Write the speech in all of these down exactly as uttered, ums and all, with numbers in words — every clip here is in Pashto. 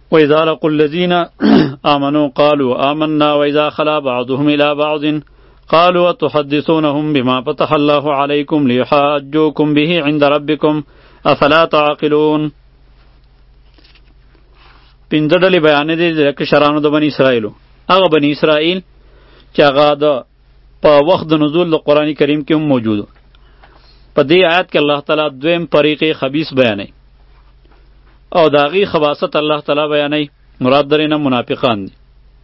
وإذا لقوا الذين آمنوا قالوا آمنا وإذا خلا بعضهم إلى بعض قالوا أتحدثونهم بما فتح الله عليكم ليحاجوكم به عند ربكم افلا تعقلون. پنځه ډلې بیانې دي د کشرانو د بني اسرائیلو. هغه بني اسرائیل چې هغه د په وخت د نزول د قرآن کریم کې هم موجود. په دې آیات کې الله تعالی دویم طریق خبیث بیانوي او د هغې خباثت الله تعالی بیانوي. مراد درې نه منافقان دي.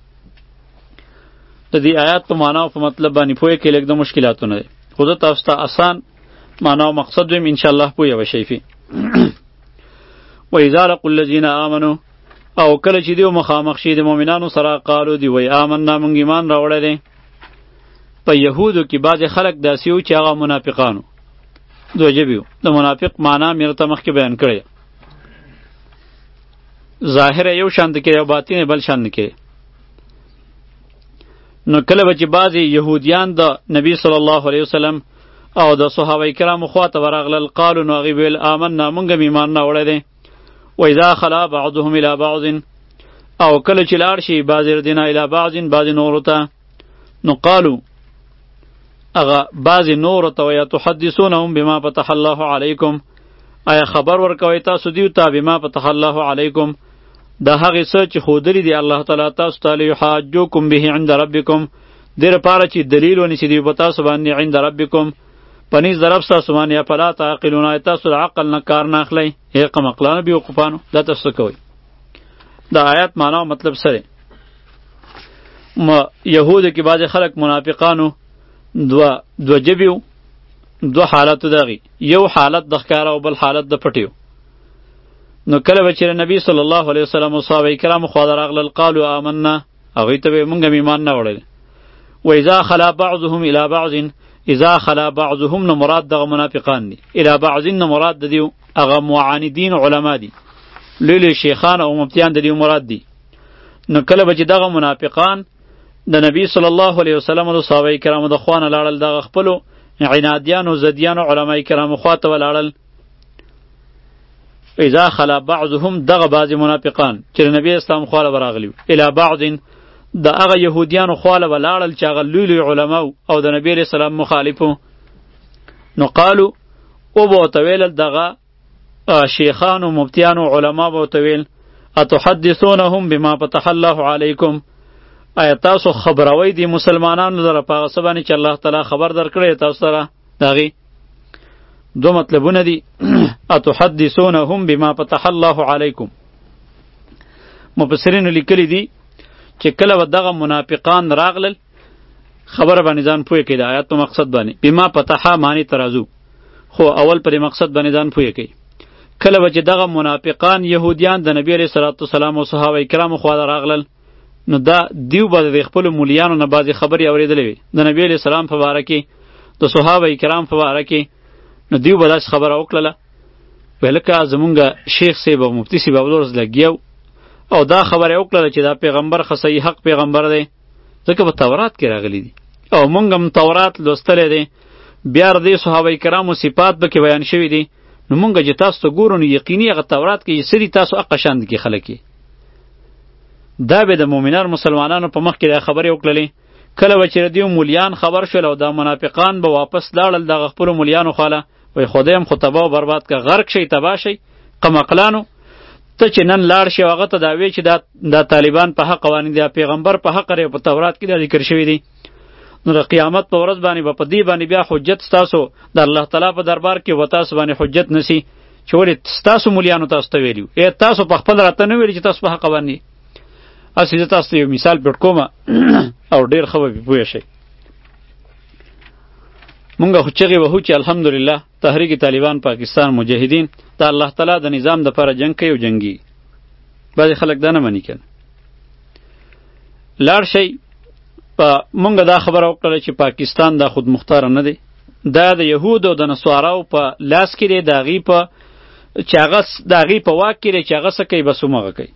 د دې آیات په معنا او په مطلب باندې پوهه کې لږ د مشکلاتونه دي، خو زه تاسو ته آسان معنا او مقصد ویم، انشاءالله پوهه به فی. وإذا لقوا الذین آمنوا، او کله چې دیو مخامخ شي د مؤمنانو سره، قالو دی وای آمنا مونږ ایمان راوړی دی. په یهودو کې بعضې خلک داسې وو چې هغه منافقانو دوه ژبې وو. د منافق معنا مې درته مخکې بیان کړی، ظاهر یو شان د کې او باطن بل شان د کې. نو کله به چې بعضې یهودیان د نبی صلی الله علیه وسلم او د صحابه کرامو خواته ورغلل، قالو نو هغې ویل آمنا مونږ هم ایمان راوړی دی. وإذا خلا بعضهم إلى بعض، او کله چې لاړ شي بعضې ردینه إلى بعض بعضې نورو ته، نو قالو هغه بعضې نورو ته وایي تحدثونهم بما فتح الله علیکم، آیا خبر ورکوئ تاسو دیو ته بما فتح الله علیکم، د هغې څه چې ښودلي دي الله تعالی تاسو ته، لیحاجوکم به عند ربکم، دې لپاره چې دلیل ونیسي دوی په تاسو باندې عند ربکم، پنیز در رب ستاسو باندې. افلا تعقلون، آیا تاسو د عقل نه کار نه اخلئ؟ ای قمقلانو بیوقوفانو، دا تاسو څه کوئ؟ د آیات معنا او مطلب څه دی؟ یهودو کې بعضې خلک منافقانو دوه دوه ژبې وو، دوه حالتو د هغې، یو حالت د ښکاره او بل حالت د پټې وو. نو کله به چې نبي صلی الله علیه وسلم او صحابه کرامو خواته راغلل، قالو آمنا، هغوی ته به یې مونږ هم ایمان نه وړی. وإذا خلا بعضهم إلى بعض، اذا خلا بعضهم نو مراد دغه منافقان دي، الى بعض نو مراد د دیو هغه معاندین علما دي، لوی لوی شیخان او مفتیان د دیو مراد دي. نو کله به چې دغه منافقان د نبی صلی الله علیه وسلم او صحابه کرامو د خوانه لاړل، دغه خپلو عنادیانو زدیانو علما کرامو خواته ولاړل. اذا خلا بعضهم، دغه بعضې منافقان چې نبی اسلام خواله ورغلي، الى بعض د هغه یهودیانو خواله ولاړل چې هغه لوی لوی علماو او د نبی علیه السلام مخالفو. نو قالو، او به ورته ویل دغه شیخانو مفتیانو علما به ورته ویل اتحدثونهم بما فتح الله علیکم، آیا تاسو خبروئ دي مسلمانانو لره په هغه څه باندې چې الله تعالی خبر درکړی تاسو سره؟ د هغې دو مطلبونه دي. اتحدثونهم بما فتح الله علیکم، مفسرینو لیکلی دي چې کله به دغه منافقان راغلل، خبره باندې ځان پوه کړي د آیات په مقصد باندې. بما فتحه معنی ترازو، خو اول پر مقصد باندې ځان پوه کړي. کله به چې دغه منافقان یهودیان د نبی علیه صلوات والسلام او صحابه کرامو خواته راغلل، نو دا دیو به د خپلو مولیانو نه بعضې خبرې اورېدلې وي د نبی علیه السلام په باره کې، د صحابه کرام په باره کې. نو دیو به داسې خبره وکړله، ویل لکه زمونږ شیخ صاحب او مفتي صاحب اولورز لګیا او دا خبره وکړه چې دا پیغمبر خو صحیح حق پیغمبر دی، ځکه په تورات کې راغلی دي او مونږ هم تورات لوستلی دی، بیا د دې صحابه کرامو صفات پکې بیان شوي دي. نو مونږ چې تاسو ته ګورو نو یقیني هغه تورات کې څه دي تاسو هغه شان کې خلک یې. دا به د مؤمنانو مسلمانانو په مخ کې دا خبرې وکړلې. کله به چې د دیو مولیان خبر شول او دا منافقان به واپس لاړل دغه خپلو مولیانو خواله، وایي خدای هم خو تباه و برباد که، غرق شئ، تباه شئ. قمقلانو ته چې نن لاړ شي هغه ته دا وی چې دا دا طالبان په حق قوانین دي، پیغمبر په حق لري، په تورات کې دا ذکر شوی دی. نو د قیامت په ورځ باندې به په دې باندې بیا حجت ستاسو د الله تعالی په دربار کې و تاسو باندې حجت نسی چې ولې ستاسو مولیانو تاسو ته ویلي، ای تاسو په خپل راته نه ویلي چې تاسو په حق باندې. اسی زه تاسو ته یو مثال پېټ کوم او ډېر ښه به پوه شئ. مونږ خو چغې وهو چې الحمدلله تحریک طالبان پاکستان مجاهدین د الله تعالی د نظام دپاره جنګ کوي او جنګي. بعضې خلک دا نه مني که نه. لاړ شئ، مونږ دا خبره وکړله چې پاکستان دا خود مختاره نه دی، دا د یهودو او د نصاراو په لاس کې دی، د هغې په چې هغه د هغې په واک کې دی چې هغه څه کوي بس همغه کوي.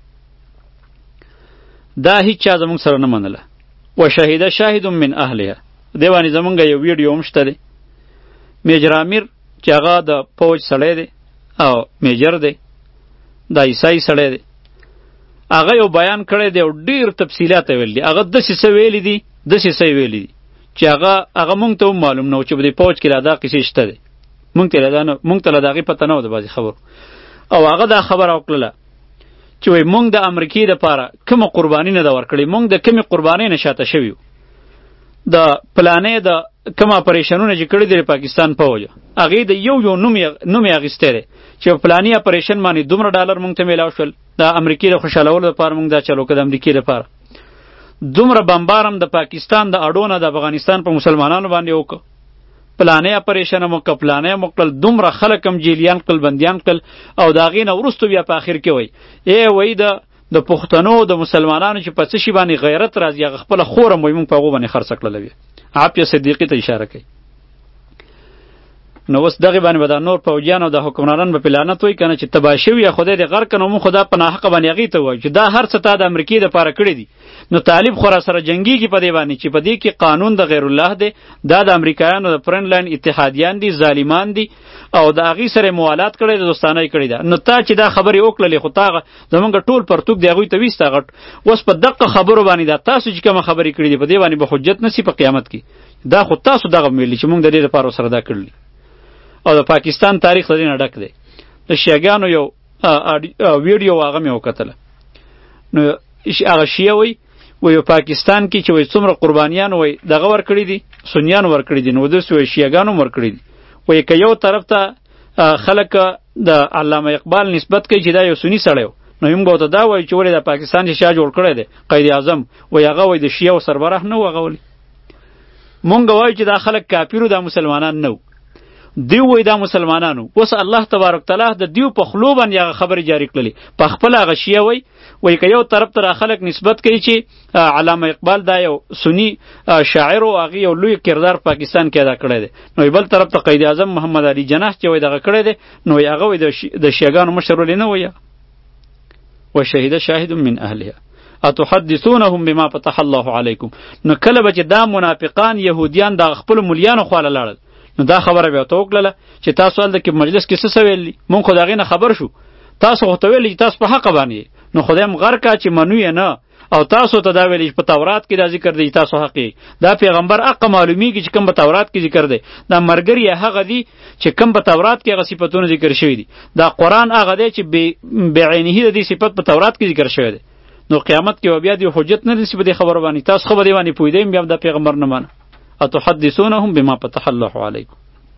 دا هیڅ چا زمونږ سره نه منله. وشهده شاهد من اهلها، دې باندې زمونږ یو ویډیو هم شته دی. میجر امیر چې هغه د فوج سړی دی او میجر دی، دا عیسائی سړی دی، هغه یو بیان کړی دی او ډیر تفصیلات ویل دي. هغه داسې څه ویلي دي داسې څه ویلي دي چې هغه هغه مونږ ته هم معلوم نه و چې په دې پوج کې لا دا کیسې شته دی. مونږ ته لا دا نه مونږ ته لا د هغې پته نه و د بعضې خبرو. او هغه دا خبره وکړله چې وایي مونږ د امریکې دپاره کومه قرباني نه ده ورکړې، مونږ د کومې قربانۍ نه شاته شوي یو. د پلانې د کوم اپریشنونه چې کړي دي د پاکستان په وجه هغې د یو یو نوم نوم یې اخیستی دی چې په پلاني اپریشن باندې دومره ډالر مونږ ته میلاو شول، د امریکې د خوشحالولو دپاره مونږ دا چلو که د امریکې دپاره دومره بمبار هم د پاکستان د اډو نه د افغانستان په مسلمانانو باندې وکړه، پلانې اپریشن هم وکړه، پلانې هم وکړل، دومره خلک هم جیلیان کړل، بندیان کړل. او د هغې نه وروستو بیا په آخر کې وایي ای وایي د د پښتنو د مسلمانانو چې په څه شي باندې غیرت راځي هغه خپله خور هم وایي مونږ په هغو باندې خرڅه کړله وي. عافیه صدیقي ته اشاره کوي. نو اوس دغې باندې به دا نور پوجیان او د حکمرانان به پې لعنت وایي که نه چې تباه شوي یا خدای دې غرق کړه. نو مونږ خو دا په ناحقه باندې هغې ته ووایو چې دا هر څه تا د امریکې دپاره کړي دي. نو طالب خو را سره جنګېږي په دې باندې چې په دې کې قانون د غیر الله دی، دا د امریکایانو د فرنډ لاین اتحادیان دي، ظالمان دي او د هغې سره یې موالات کړی دی، دوستانه یې کړې ده. نو تا چې دا خبرې وکړلې خو تا زمونږ ټول پرتوک د هغوی ته ویسته غټ. اوس په دقه خبرو باندې دا تاسو چې کومه خبرې کړي دي په دې باندې به حجت نه سي په قیامت کې. دا خو تاسو دغه ویلي چې مونږ د دې دپاره ورسره دا کړلي. او د پاکستان تاریخ د دې نه ډک دی. د شیعګانو یو ویډیو هغه مې وکتله. نو هغه شیعه وایي وایي پاکستان کې چې وایي څومره قربانیان وایي دغه ورکړي دي، سنیان ورکړي دي، نو داسې وایي شیعګانو هم ورکړي دي. وایي که یو طرف ته خلک د علامه اقبال نسبت کوي چې دا یو سني سړی و، نو موږ ورته دا وایو چې ولې د پاکستان چې شاه جوړ کړی دی قید اعظم وایي هغه وایي د شیعو سربراح نه و هغه ولې. مونږ وایو چې دا خلک کافرو دا مسلمانان نه و، دیو وایي دا مسلمانانو. اوس الله تبارک تعالی د دیو په خلو باندې هغه خبرې جاری کړلې. په خپله هغه شیعه وایي وایي که یو طرف ته را خلک نسبت کوي چې علامه اقبال دا یو سني شاعر و هغې یو لوی کردار پاکستان کې ادا کړی دی، نو بل طرف ته قید اعظم محمد علي جناح چې وایي دغه کړی دی، نو وایي هغه وایي د شیعګانو مشر ولې نه وایي وشهد شاهد من اهلها اتحدثونهم بما فتح الله علیکم. نو کله به چې دا منافقان یهودیان د خپلو ملیانو خواله لاړل نو دا خبره بیا ورته وکړله چې تاسو هلته کې مجلس کې څه څه ویل دي، مونږ خو د هغې نه خبر شو، تاسو خو ته ویلي چې تاسو په حقه باندې یې، نو خدای هم غر کا چې منو یې نه، او تاسو ته دا ویلي چې په تورات کې دا ذکر دی چې تاسو حق یې. دا پیغمبر حقه معلومیږي چې کوم په تورات کې ذکر دی، دا مرګري هغه دی چې کوم په تورات کې هغه صفتونه ذکر شوي دي، دا قرآن هغه دی چې بعینه د دې صفت په تورات کې ذکر شوی دی. نو قیامت کې بیا دې حجت نه رسي په دې خبرو باندې، تاسو خو به دې باندې پوهېدئ بیا دا پیغمبر نه منه. اتحدثونهم بما فتح الله علیکم.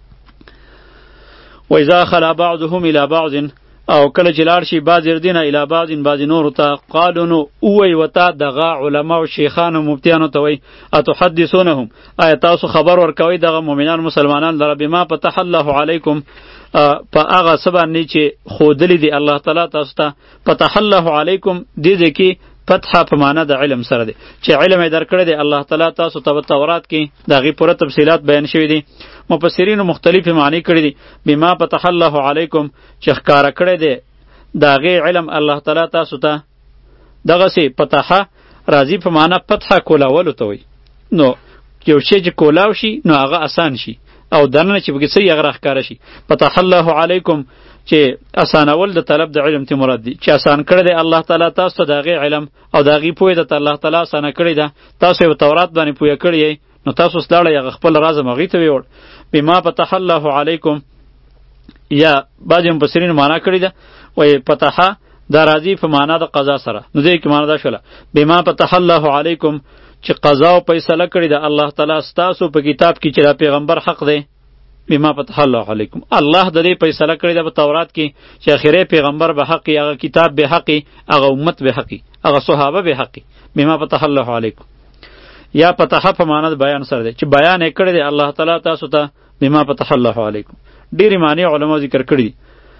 و اذا خلا بعضهم الى بعض او کله چې لاړ شي بعض دینه الی بعض بعض نور ته قالو نو اوی وتا دغه علما او شیخان او مفتیانو ته وای اتحدثونهم آیا تاسو خبر ورکوي دغه مؤمنان مسلمانان لره بما فتح الله علیکم په هغه سبا نه چې خودلی دی الله تعالی تاسو ته فتح الله علیکم دې دې کې فتح په معنا د علم سره دی چې علم یې درکړی دی الله تعالی تاسو ته په تورات کې دغه پوره تفصیلات بیان شوي دي. مفسرینو مختلفې معنی کړي دي بما فتح الله علیکم چې ښکاره کړی دی دغه علم الله تعالی تاسو ته دغه سي فتح راځي په معنا فتح کولاولو ته وي. نو یو شی چې کولاو شي نو هغه آسان شي او دنه چې بګی سي هغه ښکاره شي. فتح الله علیکم چې اسانول د طلب د علم ته مراد دي چې اسان کړی دی الله تعالی تاسو ته دغه علم او دغه پوهه د الله تعالی اسانه کړی ده، تاسو په تورات باندې پوهه کړی یې، نو تاسو ستړی هغه خپل راز مغې ته ویوړ. بما فتح الله علیکم یا بعض مفسرین معنا کړی ده وای فتح دا راځي په معنا د قضا سره، نو دې کې معنا دا شوله بما فتح الله علیکم چې قضا او فیصله کړی ده الله تعالی ستاسو په کتاب کې چې دا پیغمبر حق دی. بما فتح الله علیکم الله د دې فیصله کړی ده په تورات کې چې اخیری پیغمبر به حق هغه کتاب به حق هغه امت به حق هغه صحابه به حق. بما فتح الله علیکم یا فتح په معنا د بیان سره دی چې بیان یې کړی دی الله تعالی تاسو ته بما فتح الله علیکم. ډېرې معنی علما ذکر کړي دي.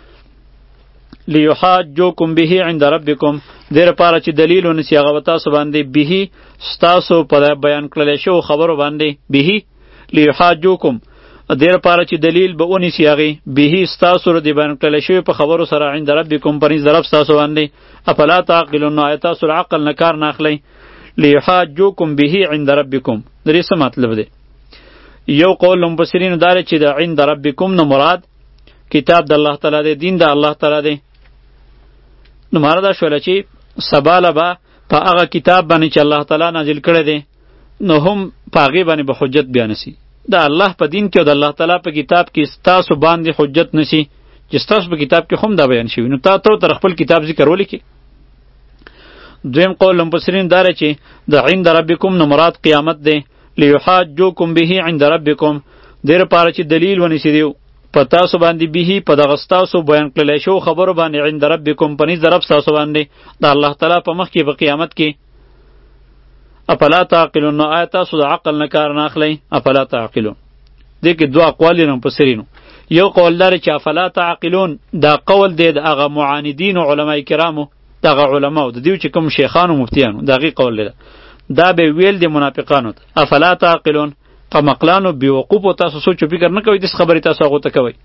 لیحاجوکم به عند ربکم دې لپاره چې دلیل ونیسي هغه تاسو باندې به ستاسو په بیان کړلی شو خبرو باندې به لیحاجوکم دې لپاره چې دلیل به ونیسي هغې به ستاسو د بیان کړلی شوي په خبرو سره عند ربکم پنځ د رب ستاسو باندې افلا تعقلون نو آیا تاسو عقل نه کار نه اخلئ. لیحاجوکم به عند ربکم د دې څه مطلب دی؟ یو قول مفسرینو دا دی چې د عند ربکم نه مراد کتاب د الله تعالی دی، دین د الله تعالی دی. نو معنا دا شوله چې سباله به په هغه کتاب باندې چې الله تعالی نازل کړی دی نو هم په هغې باندې به حجت بیا نسی. د الله په دین کې او د الله تعالی په کتاب کې ستاسو باندې حجت نسی چې ستاسو په کتاب کې هم دا بیان شوي، نو تا ته تر خپل کتاب ذکر ولیکې. دویم قول مفسرین داره چې د عند ربکم نو مراد قیامت دی. لیحاجوکم به عند ربکم دیر پاره چې دلیل ونیسي دیو په تاسو باندې به په دغه ستاسو بیان کړلی شو خبرو باندې عند ربکم په نزد رب ستاسو باندې د الله تعالی په مخ کې په قیامت کې. افلا تعقلون، نو آیا تاسو د عقل نه کار نه اخلئ؟ افلا تعقلون دې کې دوه اقوال دي مفسرینو. یو قول داره چې افلا تعقلون دا قول دی د هغه معاندین علماء کرامو دغه علماو د دیو چې کوم شیخانو مفتیانو دغه قول دی، دا به ویل دی منافقانو ته افلا تعقلون قمقلانو بیوقوفو تاسو سوچ و فکر نه کوئ دس خبرې تاسو هغو ته کوئ.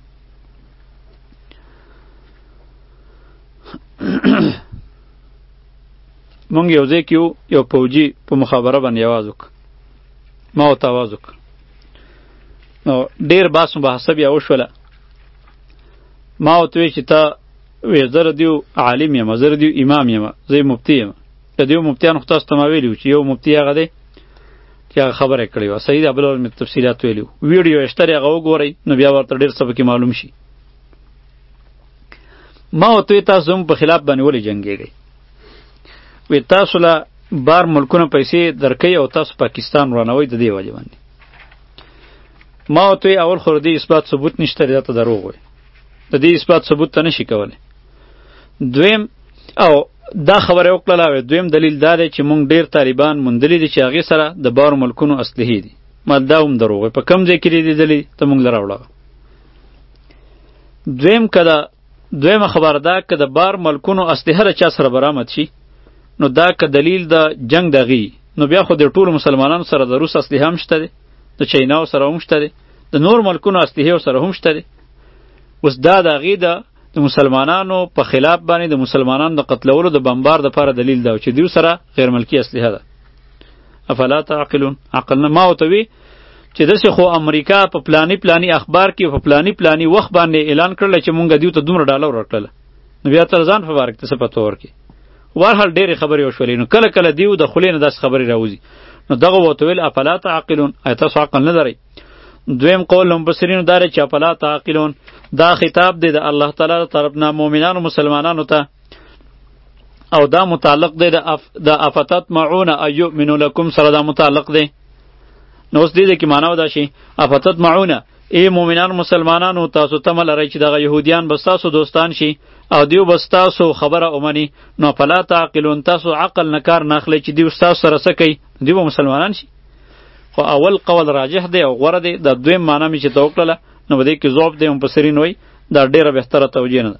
مونږ یو ځای کې یو پوجي په مخابره باندې آواز وکړ، ما ورته آواز وکړ، نو ډېر بحث مباحثه بیا وشوله. ما ورته ویل چې تا وی زه د دیو عالم یم، زه د دیو امام یم، زه مفتی یم. د دیو مفتیانو خو تاسو ته ما ویلي وو چې یو مفتی هغه دی چې هغه خبره یې کړې وه، صحیح ده، بل ډول مې تفصیلات ویلي وو. ویډیو یې شته دی، هغه وګورئ نو بیا ورته ډېر څه پکې معلوم شي. ما ورته ویل تاسو زموږ په خلاف باندې ولې جنګېږئ؟ وی تاسو له بار ملکونه پیسې درکوي او تاسو پاکستان ورانوئ د دې وجې باندې. ما ورته ویل اول خو د دې اثبات ثبوت نشته دی، دا ته دروغ وایي، د دې اثبات ثبوت ته نشي کولی. دویم او دا خبره وکړله، دویم دلیل دا دی چې مونږ ډیر طالبان موندلي دي چې هغې سره د بارو ملکونو اسلحې دي. ما دا هم دروغ وایي، په کوم ځای کې دې لیدلي ته مونږ له راوړه. دویم که دا دویمه خبره ده که د بار ملکونو اسلحه د چا سره برآمد شي نو دا که دلیل د جنگ دغې نو بیا خو د ټولو مسلمانانو سره د روس اسلحه هم شته دی، د چیناو سره هم شته دی، د نور ملکونو اسلحې سره هم شته دی. اوس دا د هغې د د مسلمانانو په خلاف باندې د مسلمانانو د قتلولو د بمبار د پاره دلیل ده چې دیو سره غیر ملکی اسلحه ده. افلا تعقلون عقل نه. ما ورته وی چې داسې خو امریکا په پلانی پلانی اخبار کې په پلانی پلانی وخت باندې اعلان کړل چې مونږ دیو ته دومره ډالر ورکړل، نو بیا تر ځان په بارک ته څه پته ورکړي. وارحال ډېرې خبرې وشولې، نو کله کله دیو د خولې نه داسې خبرې راوځي، نو دغه ورته ویل افلا تعقلون آیا تاسو عقل نه لرئ؟ دویم قول مفسرینو دا دی چې افلا تعقلون دا خطاب دی د الله تعالی طرف نه مؤمنانو مسلمانانو ته، او دا متعلق دی د اف د افتطمعون ان یؤمنوا لکم سره دا متعلق دی. نو اوس دې کې معنا ودا شي افتطمعون ای مؤمنانو مسلمانانو تاسو تمه لرئ چې دغه یهودیان به ستاسو دوستان شي او دیو به ستاسو خبره ومني، نو فلا تعقلون تاسو عقل نه کار نه اخلئ چې دیو ستاسو سره څه کوي، دیو به مسلمانان شي. خو اول قول راجح دی او غوره دی، د دویم معنا مې چې ته وکړله نو په دې کې ضعف دی. مفسرین وایي دا ډېره بهتره توجیه نه ده.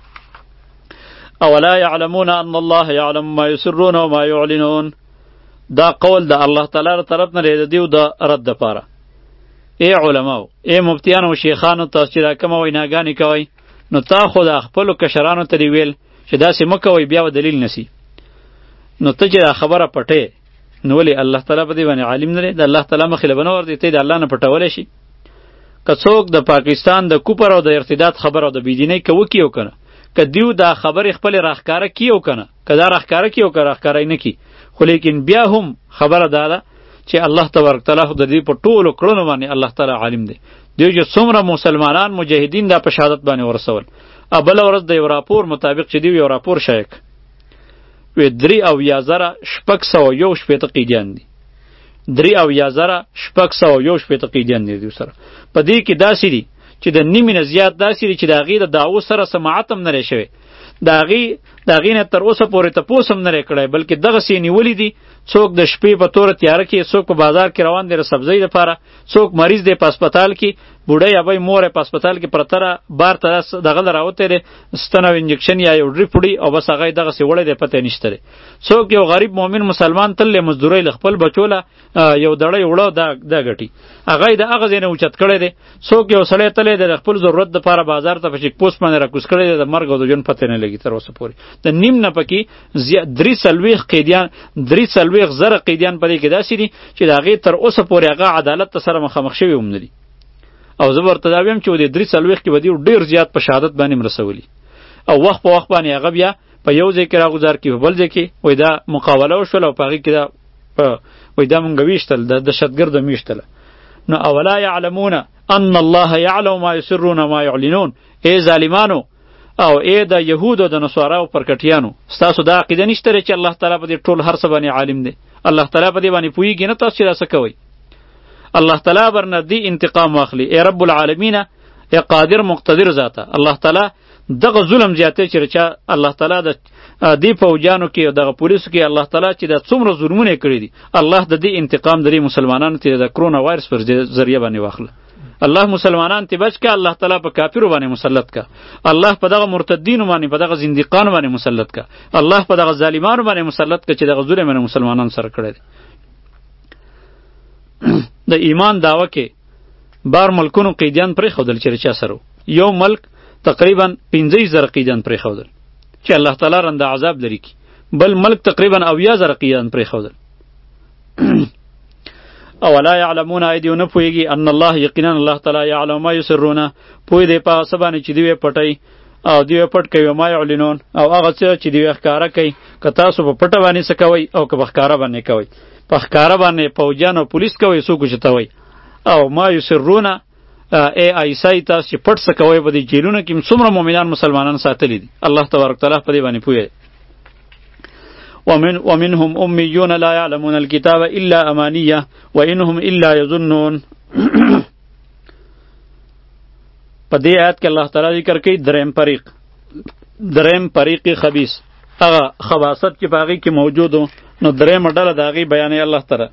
اولا یعلمون ان الله یعلم ما یسرون و ما یعلنون دا قول د الله تعالی طرف نه دی دیو د رد دپاره. ای علماو، ای مفتیانو او شیخانو، تاسو چې دا کومه ویناګانې کوئ نو تا خو د خپلو کشرانو ته دې ویل چې داسې مه کوئ، بیا به دلیل نسی. نو ته چې دا خبره پټې نو ولې الله تعالی په دې باندې عالم نه دی؟ د الله تعالی مخې له به نه ورځې، ته د الله نه پټولی شي. که څوک د پاکستان د کوپر او د ارتداد خبر او د بېدینۍ که وکړي او که نه، که دیو دا خبرې خپلې راښکاره کړي او که نه، که دا راښکاره کړي او که راښکاره یې نه کړي، خو لیکن بیا هم خبره دا ده چې الله تبارک تعالی خو د دې په ټولو کړنو باندې الله تعالی عالم دی. دیو چې څومره مسلمانان مجاهدین دا په شهادت باندې ورسول، او بله ورځ د یو راپور مطابق چې دیو یو راپور شایع وی درې او یا زره شپږ سوه یو شپېته قیدیان دي، درې او یا زره شپږ سوه یو شپېته قیدیان دي دیو سره. په دې کې داسې دي چې د نیمې نه زیات داسې دي چې د هغې د دعوو سره سماعت هم نه دی شوی، د هغې د هغې نه تر اوسه پورې تپوس هم نه دی کړی، بلکې دغسې یې نیولي دي. څوک د شپې په توره تیاره کې، څوک په بازار کې روان دی د سبزۍ دپاره، څوک مریض دی په هسپتال کې، بوډۍ ابۍ مور یې په هسپتال کې پرته ده، بار ته دغه له راوتی دی ستن او انجکشن یا یو ډریپ وړي او بس هغه یې دغسې وړی دی، پته یې نشته دی. څوک یو غریب مؤمن مسلمان تل له مزدورۍ له خپل بچو له یو دړی وړه دا دا ګټي، هغه یې د هغه ځای نه اوچت کړی دی. څوک یو سړی تللی دی د خپل ضرورت دپاره بازار ته په چیک پوسټ باندې راکوز کړی دی، د مرګ او د ژوند پته نه لګي تر اوسه پورې. د نیم نه پکې درې څلوېښت قیدیان درې څلوېښت زره قیدیان په دې کې داسې دي چې د هغې تر اوسه پورې هغه عدالت ته سره مخامخ شوي هم نه دي. او زه به ورته دا ویم چې د درې څلوېښت کې به دې ډېر زیات په شهادت باندې مرسولي، او وخت په وخت باندې هغه بیا په یو ځای کې راغوزار کړي، په بل ځای کې وایي دا مقاوله وشوله او په هغې کې دا وایي دا مونږ ویشتل، د دهشتګرد هم ویشتله. نو اولا یعلمون ان الله یعلم ما یسرون ما یعلنون. ای ظالمانو او ای د یهودو د نصاراو پرکټیانو، ستاسو دا عقیده نشته چې الله تعالی په دې ټول هر څه باندې عالم دی؟ الله تعالی په دې باندې پوهیږي نه تاسو چې دا څه کوئ؟ الله تعالی برنه دی انتقام واخلي. ای رب العالمین، ای قادر مقتدر ذاته، الله تعالی دغه ظلم زیاتې چې رچا الله تعالی د دې فوجانو کې او دغه پولیسو کې الله تعالی چې دا څومره ظلمونه کړي دي، الله د دې انتقام د دې مسلمانانو ته د کرونا وایرس پر ذریعہ باندې واخله. الله مسلمانان ته بچ کا، الله تعالی په کافرو باندې مسلط کا، الله په دغه مرتدینو باندې، په دغه زنديقانو باندې مسلط کا، الله په دغه ظالمانو باندې مسلط کا چې دغه ظلم باندې مسلمانان سره کړی دي. د ایمان داوا کې بار ملکونو قیدیان پرې خودل چې چا سره یو ملک تقریبا پنځه زره قیدیان پرې خودل چې الله تعالی رنده عذاب لري کی، بل ملک تقریبا اویا زره قیدیان پرې خودل. اولا یعلمون ایدیو نه پوهیږي ان الله یقینا الله تعالی یعلم ما یسرون، پوی دی په څه باندې چې دوی پټي او دوی پټ کوي، ما یعلنون او هغه څه چې دوی ښکارا کوي، که تاسو په پټه باندې څه کوئ او که په ښکارا باندې کوئ. په ښکارا باندې فوجان او پولیس کوي څوک چې توي، او ما یسرون ای ایسای تاسو چې پټ څه کوئ په دې جیلونو کې څومره مؤمنان مسلمانان ساتلي دي، الله تبارک تعالی په دې باندې پوهه. ومن ومنهم امیون لا یعلمون الکتاب الا امانیه وانهم الا یظنون. په دې آیت کې الله تعالی ذکر کوي دریم فریق، دریم فریق خبیث، هغه خباثت چې په هغې کې موجود و، نو درېیمه ډله د هغې بیانوي الله تعالی.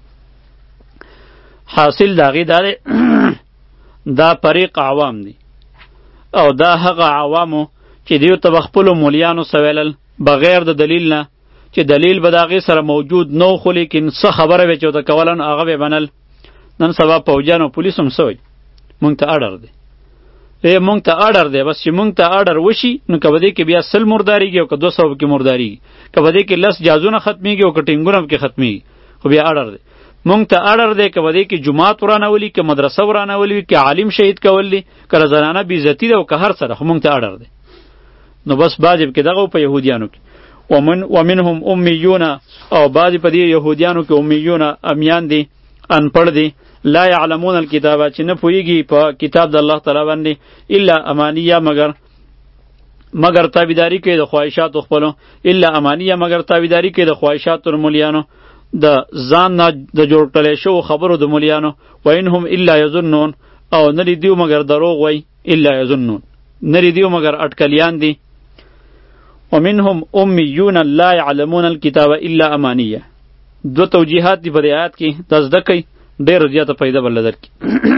حاصل د هغې دا دی دا فریق عوام دی، او دا هغه عوامو چې دیو ته به خپلو مولیانو څه ویلل بغیر د دلیل نه، چې دلیل به د هغې سره موجود نه و، خو لیکن څه خبره به چې ورته کوله نو هغه به منل. نن سبا پوجان او پولیس هم څه وایي مونږ ته اډر دی، ای مونږ ته اډر دی، بس چې مونږ ته اډر وشي نو که به دې کې بیا سل مرداریږي او که دو سوه کې مرداریږي، که به دې کې لس جازونه ختمیږي او که ټینګونه پکې ختمیږي، خو بیا اډر دی. مونږ ته اډر دی که به دې کې جومات ورانولي، که مدرسه ورانولي، که عالم شهید کول دي، که زنانه بېعزتي ده او که هر څه ده، خو مونږ ته اډر دی. نو بس بعضې پکې دغه په یهودیانو کې ومن ومنهم امیون، او بعضې په دې یهودیانو کې امیون امیان دي، انپړ دي، لا یعلمون الکتاب چې نه پوهیږي په کتاب د الله تعالی باندې الا امانیه مگر مگر تابعداري کوي د خواهشاتو خپلو، الا امانیه مگر تابعداري کوي د خواهشاتو د مولیانو، د ځان نه د جوړ کړلی شوو خبرو د مولیانو. وانهم الا یظنون، او نه دي دیو مگر دروغ وای، الا یظنون نه دي دیو مگر اټکلیان دي. ومنهم امیون لا یعلمون الکتاب الا امانیه. دو توجیهات دي په دې آیات کې، دا زده کوئ ډېر زیاته پیدا بل درکې.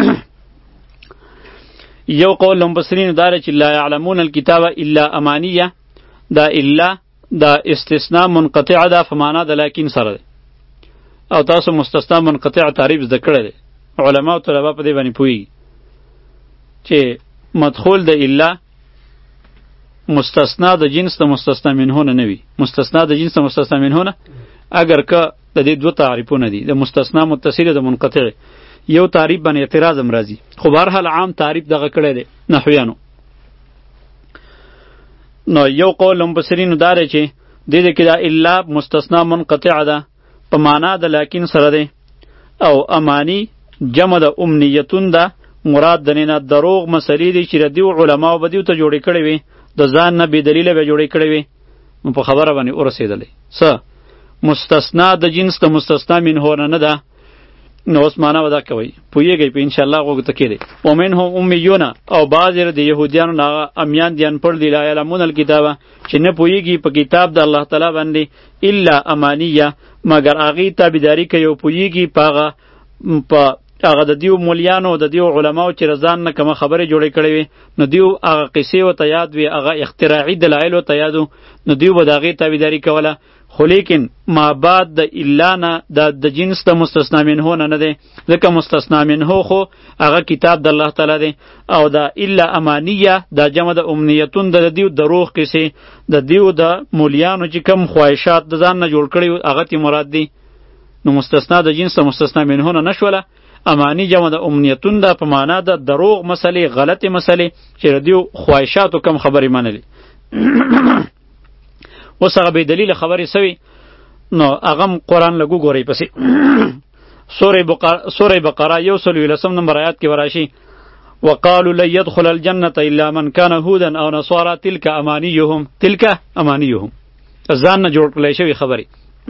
یو قول مفسرین دا چې لا یعلمون الکتاب الا امانیه، دا الا دا استثناء منقطع ده په معنا د لکن سره ده، او تاسو مستثنا منقطع تعریف زده کړی دی، علما او طلبا په دې باندې پوهیږي چې مدخول د الا مستثنا د جنس د مستثنا منه نه وي. مستثنا د جنس د مستثنا منه نه اگر که د دې دوه تعریفونه دي، د مستثنا متصل د منقطع، یو تعریف باندې اعتراض هم راځي، خو بهرحال عام تعریف دغه کړی دی نحویانو. نو یو قول مفسرینو دا دی چې دې دې کې دا الا مستثنا منقطع ده په معنا د لکن سره دی، او امانی جمع د امنیتون ده، مراد د نه دروغ مسلې دي چې د دیو علماو به دیو ته جوړې کړې وي، د ځان نه بې دلیله به جوړې کړې وي، نو په خبره باندې ورسېدلی. څه مستثنا د جنس د مستثنا منه نه ده، نو اوس معنا ودا کوي پوهیږئ په انشاءالله غوږ ته کېدی. ومنهم امیون، او بعضې د یهودیانو نه هغه امیان دي انپړ دي، لا یعلمون الکتاب چې نه پوهیږي په کتاب د الله تعالی باندې الا امانیه مگر هغې تابعداري کوي او پوهیږي په هغه په هغه د دیو مولیانو د دیو علماو چې رضان نه کومه خبرې جوړې کړې وي، نو دیو هغه قصې ورته یاد وي، هغه اختراعي دلایل ورته یاد و، نو دیو به د هغې تابعداري کوله. خو لیکن ما بعد د الا نه د جنس د مستثنا منه نه نه دی، ځکه مستثنا منه خو هغه کتاب د الله تعالی دی، او د الا امانیه دا جمع د امنیتون د دیو دروغ قصې د دیو د مولیانو چې کم خواهشات د ځان نه جوړ کړي هغه تی مراد دی. نو مستثنا د جنس د مستثنا منه نه نشوله، امانی جمع د امنیتون ده په معنا د دروغ مسلې، غلطې مسلې چې د دیو خواهشاتو کم خبرې منلي. اوس هغه بې دلیله خبرې سوي نو هغه هم قرآن لږ وګورئ پسې سورې بقره یو سل یولسم نمبر آیات کې وراشي وقالوا لن يدخل الجنة إلا من كان هودا أو نصارى تلك أمانيهم تلك أمانيهم ځان نه جوړ کړلی شوي خبرې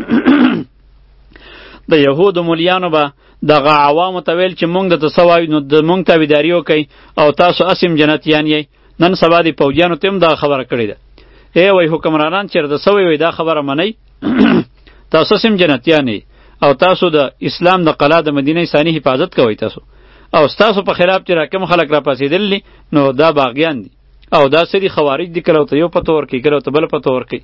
د یهودو مولیانو به دغه عوامو ته ویل چې مونږ درته څه وایو نو د مونږ تابعداري وکئ او تاسو اسیم جنتیان یئ. نن سبا د پوجیانو ته هم دغه خبره کړې ده. ای وای حکمرانان چېرته څه وایي دا خبره منئ تاسو اسیم جنتیان یئ او تاسو د اسلام د قلا د مدینه ثانی حفاظت کوئ تاسو او ستاسو په خلاف چې راکم خلک را پاسېدلي نو دا باغیان دي او دا څه دي خوارج دي کله ورته یو پته ورکوي کله ورته بله پته ورکوي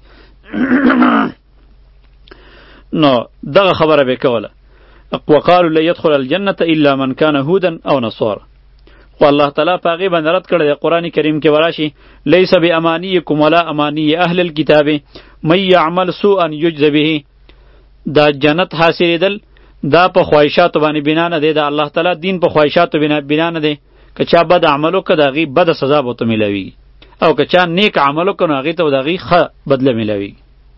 نو دغه خبره به کوله وقالوا لن يدخل الجنة إلا من كان هودا أو نصارى خو الله تعالی په هغې باندې رد کړی دی قرآن کریم کې وراشي لیس بأمانیکم ولا امانی اهل الکتاب من یعمل سوءا یجز به دا جنت حاصلېدل دا په خواهشاتو باندې بنا نه دی د الله تعالی دین په خواهشاتو بنا نه دی که چا بد عمل وکړه د هغې بده سزا به ورته میلاویږي او که چا نیک عمل وکړه نو هغې ته به د هغې ښه بدله میلاویږي.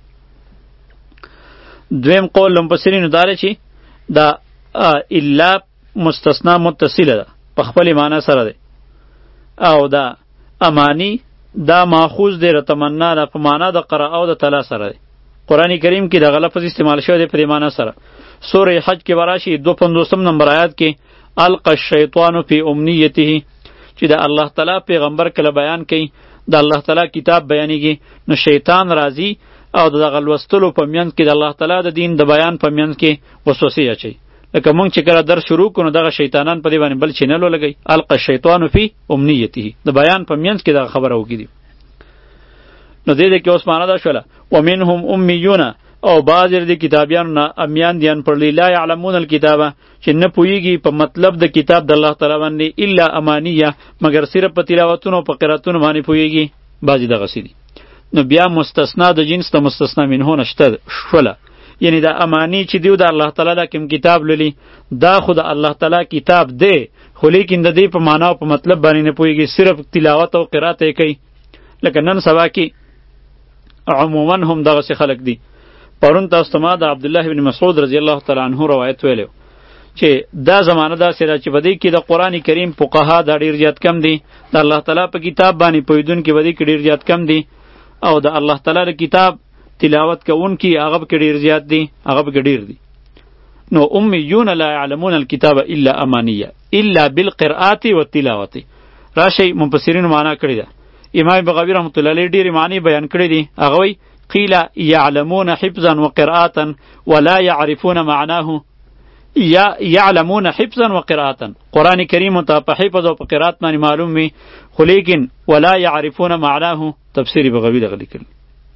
دویم قول له مفسرینو دا دی چې دا الا مستثنا متصله ده په خپلې معنا سره دی او دا امانی دا ماخوذ دی له تمنا ده په معنا د قرأ او د تلا سره دی. قرآن کریم کې دغه لفظ استعمال شوی دی په دې معنا سره. سورې حج کې وراشي دو پنځوسم نمبر آیات کې القى الشیطان فی امنیته چې د الله تعالی پیغمبر کله بیان کوي د الله تعالی کتاب بیانېږي نو شیطان راځي او دغه لوستلو په منځ کې د الله تعالی د دین د بیان په منځ کې وسوسې اچوي. لکه مونږ چې کله درس شروع کړو نو دغه شیطانان په دې باندې بل چینل ولګوي القى الشیطان فی امنیته د بیان په منځ کې دغه خبره وکړي. نو دې دې کې اوس معنا دا شوله ومنهم امیون او بعض د کتابیانو نه امیان دیان پړلی لا یعلمون الکتابه چې نه پوهیږي په مطلب د کتاب د الله تعالی باندې الا امانیه مگر صرف په تلاوتونو په قراتونو باندې پوهیږي بعضې دغسې دي. نو بیا مستثنا د جنس د مستثنا منه نشته شوله یعنی دا امانی چې دیو د الله تعالی دا کوم کتاب للی دا خو د الله تعالی کتاب دی خو لیکن د دې په معنا او په مطلب باندې نه پوهیږي صرف تلاوت او قرات یې کوي. لکه نن سبا کې عموما هم دغسې خلک دي. پرون تاسو ته ما د عبدالله بن مسعود رضی الله تعالی عنه روایت ویلی چې دا زمانه داسې ده چې په دې کې د قرآن کریم فقها دا ډېر زیات کم دي د الله تعالی په کتاب باندې پوهېدونکي په دې کې ډېر زیات کم دي او د الله تعالی د کتاب تلاوت کوونکي هغه پکې ډېر زیات دي هغه پکې ډېر دي. نو امیون لا یعلمون الکتاب الا امانیه الا بالقرآت والتلاوت راشئ مفسرینو معنا کړې ده. امام بغوی رحمت الله علیه ډېرې معنی بیان کړې دي. هغه وایي قیل یعلمون حفظا وقراءتا ولا يعرفون معناه یا یعلمون حفظا وقراءتا قرآن کریم ته په حفظ او په قرات باندې معلوم وي خو لیکن ولا يعرفون معناه تفسیر بغوی دغه لیکلی.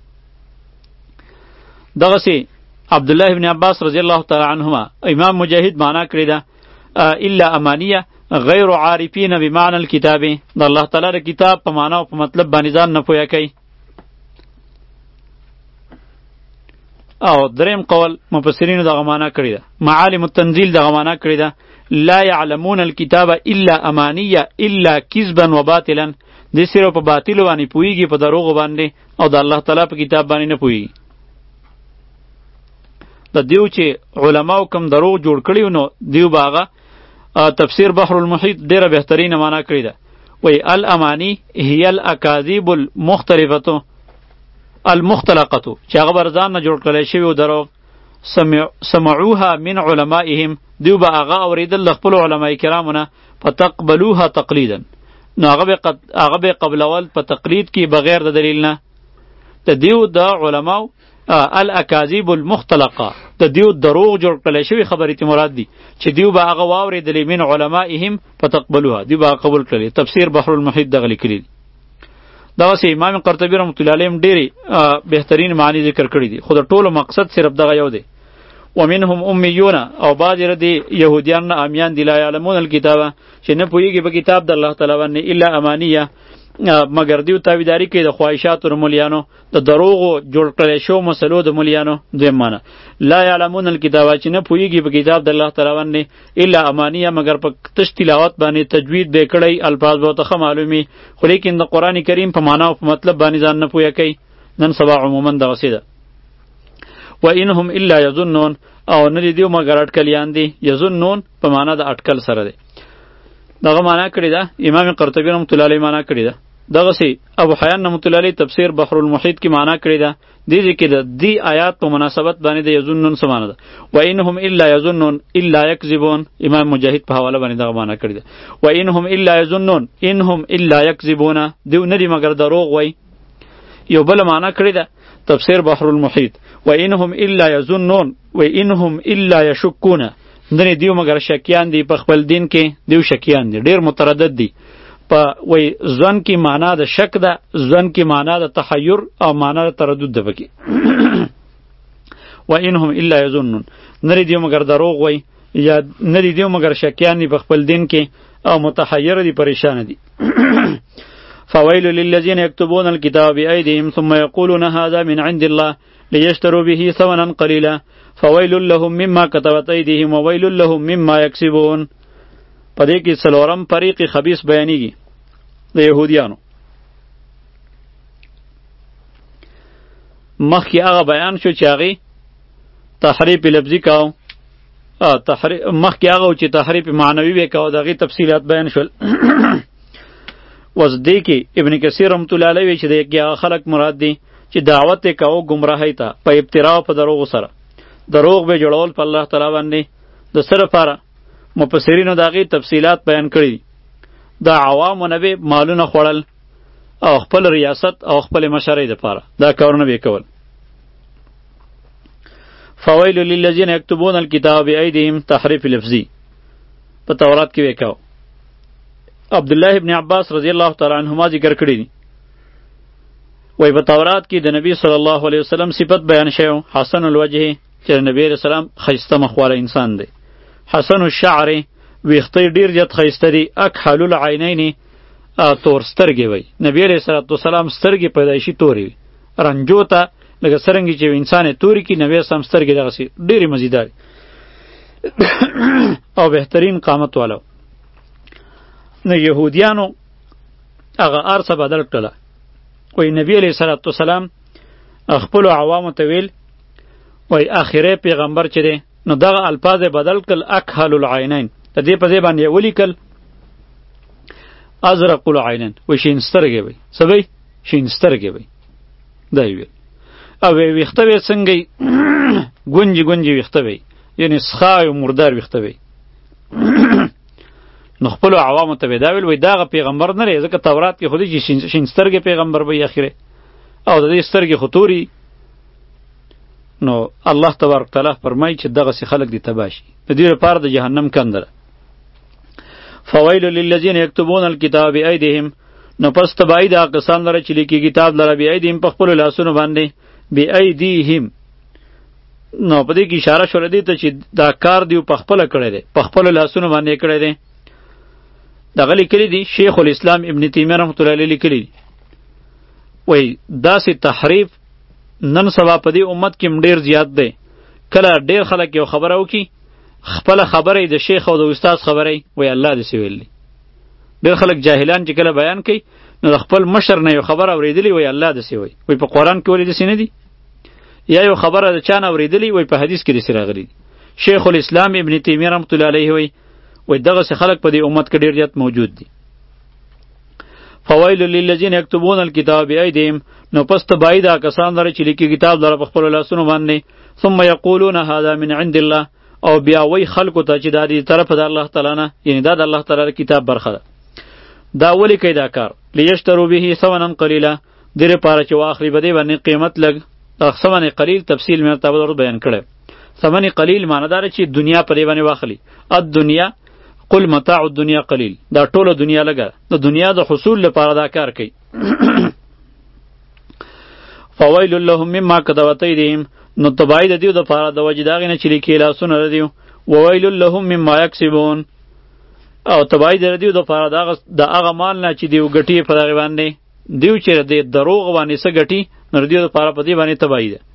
دغسې عبدالله بن عباس رضی الله تعالی عنهما امام مجاهد معنا کړې ده الا امانیه غیر عارفین بمعنى الکتاب د الله تعالی د کتاب په معنا او په مطلب باندې ځان نه پوهه کوي. او دریم قول مفسرینو دغه معنا کړې ده معالم التنزیل دغه معنا کړې ده لا يعلمون الكتاب الا امانیه الا کذبا وباطلا دې صرف په باطلو باندې پوهیږي په دروغو باندې او د الله تعالی په کتاب باندې نه پوهیږي. د دیو چې علماو کم دروغ جوړ کړي نو دیو باغه تفسیر بحر المحیط ډیره بهترینه معنا کړې ده. وی الامانی هی الاکاذیب المختلفه المختلقه چې هغه برځان نه جوړ کړی شوي و دروغ سمعوها من علمائهم دیو به هغه اورېدل د خپلو علماء کرامو نه فتقبلوها تقلیدا نو هغه به قبلول په تقلید کې بغیر د دلیل نه. د دیو د علماو الاکاذیب المختلقه د دیو دروغ جوړ کړی شوي خبرې ته مراد دي چې دیو به هغه واورېدلې من علمائهم فتقبلوها دیو به هغه قبول کړلې. تفسیر بحر المحیط دغه لیکلي دي. دغسې امام قرطبي رحمت الله علیه هم ډېرې بهترین معنی ذکر کړي دي خو د ټولو مقصد صرف دغه یو دی. ومنهم امیون او بعضې د یهودیان نه امیان دي لا یعلمون الکتابه چې نه پوهېږي په کتاب د الله تعالی باندې الا امانیه مگر دیو تابعداري کوي د خواهشاتو د مولیانو د دروغو جوړ کړی شو مسلو د مولیانو. دویم معنی لا یعلمون الکتابه چې نه پوهېږي په کتاب د الله تعالی باندې الا امانیه مگر په تش تلاوت باندې تجوید به کړی الفاظ به ورته ښه معلومي خو لیکن د قرآن کریم په معنا او په مطلب باندې ځان نه پوهه کوي. نن سبا عموما دغسې ده. و انهم الا یظنون او نه دي دیو مګر اټکلیان دي. یظنون په معنا د اټکل سره دی. دغه معنا کړې ده امام قرطبي رحمة الله علیه معنا کړې ده. دغسې ابو حیان رحمة الله علیه تفسیر بحر المحیط کې معنا کړې ده. دې دې کې د دې آیات په مناسبت باندې د یظنون څه معنا ده. و انهم الا یظنون الا یکذبون امام مجاهد په حواله باندې دغه معنا کړې ده. و انهم الا یظنون انهم الا یکذبون دیو نه دي مګر دروغ وای. یو بل معنا کړې ده تفسیر بحر المحیط و انهم الا یظنون و انهم الا یشکون نه دیو مګر شکیان دي په خپل دین کې. دیو شکیان دي ډیر متردد دي په وای ځن کې معنا د شک ده ځن کې معنا د تحیر او معنا د تردد ده پکې. و انهم الا یظنون نه دیو مګر دروغ وای یا نه دیو مګر شکیان دي په خپل دین کې او متحیر دي پریشان دي. فویل للذین یکتبون الکتاب بأیدیهم ثم یقولون هذا من عند الله لیشتروا به ثمنا قلیلا فویل لهم مما كتبت ایدیهم وویل لهم مما یکسبون. په دې کې څلورم فریق خبیث بیانیږي د یهودیانو. مخکې هغه بیان شو چې هغې تحریف لفظي کاو مخکې هغه چې تحریف معنوي به کاو د هغې تفصیلات بیان شول. وز دې کې ابن کثیر رحمة الله علیه چې د هغه خلق مراد دي چې دعوت یې کاو ګمراهۍ ته په ابترا او په دروغو سره. دروغ به جوړول په الله تعالی باندې د څه لپاره مفسرینو د هغې تفصیلات بیان کړي دي. د عوامو نه به مالونه خوړل او خپل ریاست او خپل مشرۍ دپاره دا کارونه به یې کول. فویل للذین یکتبون الکتاب بأیدیهم تحریف لفظي په تورات کې به یې کاو. عبدالله ابن عباس رضی الله تعالی عنهما ذکر کړي دي وای په تورات کې د نبی صلی الله علیه وسلم صفت بیان شوی حسن الوجه چې نبی رسول الله ښایسته مخواله انسان دی. حسن الشعر ویخته ډیر زیات ښایسته دي. اکحل العینین تور سترګې وای. نبی علیه الصلاة والسلام سترګې پیدایشي تورې وي رنجو ته لکه څرنګه چې انسان یې تورې کړي نبی اسلام سترګې دغسې ډېرې مزیدارې او بهترین قامت والا. نو یهودیانو هغه هر څه بدل کړله. وایي نبی علیه صلات وسلام خپلو عوامو ته ویل وایي آخري پیغمبر چې دی نو دغه الفاظ بدل کړل اکحل العینین د دې په ځای باندې یې ولیکل ازرق العینین وایي شین سترګې وایي څه وایي شین سترګې وایي دا یې ویل. او ویښته به یې څنګه وي ګونجې ګونجې ویښته به یعنې سخا او مردار ویښته به نو خپلو عوامو ته به دا ویل وایي دغه پیغمبر نه دی ځکه تورات کې خو دی چې شین سترګې پیغمبر به وي اخرې او د دې سترګې خو توري. نو الله تبارک تعالی فرمایي چې دغسې خلک دې تباه شي د دې لپاره د جهنم کنده ده. فویل للذین یکتبون الکتاب بأیدیهم نو پس تباهي د هغه کسان لره چې لیکي کتاب لره بأیدیهم په خپلو لاسونو باندې بأیدیهم. نو په دې کې اشاره شوله دې ته چې دا کار دیو په خپله کړی دی په خپلو لاسونو باندې یې کړی دی. دغه لیکلی دي شیخ الاسلام ابن تیمیه رحمة الله علیه لیکلی دي وایي داسې تحریف نن سبا په دې امت کې ډېر زیات دی. کله ډېر خلک یو خبره وکړي خپله خبره د شیخ او د استاد خبره وایي الله داسې ویل دي. ډېر خلک جاهلان چې کله بیان کوي نو د خپل مشر نه یو خبره اورېدلي وایي الله داسې وایي وایي په قرآن کې ولې داسې نه دي یا یو خبره د چا نه اورېدلي وایي په حدیث کې داسې راغلي دي. شیخ الاسلام ابن تیمیه رحمة الله علیه وایي وایي دغسې خلک په دې امت کې ډېر زیات موجود دي. فویل للذین یکتبون الکتاب بأیدیهم نو پس تباهي دا کسان لره چې لیکي کتاب لره په خپلو لاسونو باندې ثم یقولون هذا من عند الله او بیا وایي خلکو ته چې دا د طرفه د الله تعالی نه یعنې دا د الله تعالی کتاب برخه ده. دا ولې کوي دا کار لیشتروا به ثمنا قلیلا دې لپاره چې واخلي به دې باندې قیمت لږ. ثمن قلیل تفصیل مې ورته بیان کړی. ثمن قلیل معنی داره چې دنیا په دې باندې واخلي. الدنیا قل متاع الدنیا قلیل دا ټوله دنیا لګه د دنیا د حصول لپاره دا کار کوي. فویل لهم مما کتبت ایدیهم نو تباهي د دیو دپاره د وجې د هغې نه چې لیکي لاسونه د دیو. وویل لهم مما یکسبون او تباهي د دیو دپاره د هغه مال نه چې دیو ګټي په دغې باندې دیو چې د دروغ باندې څه ګټي نو د دیو دپاره په دې باندې تباهي ده.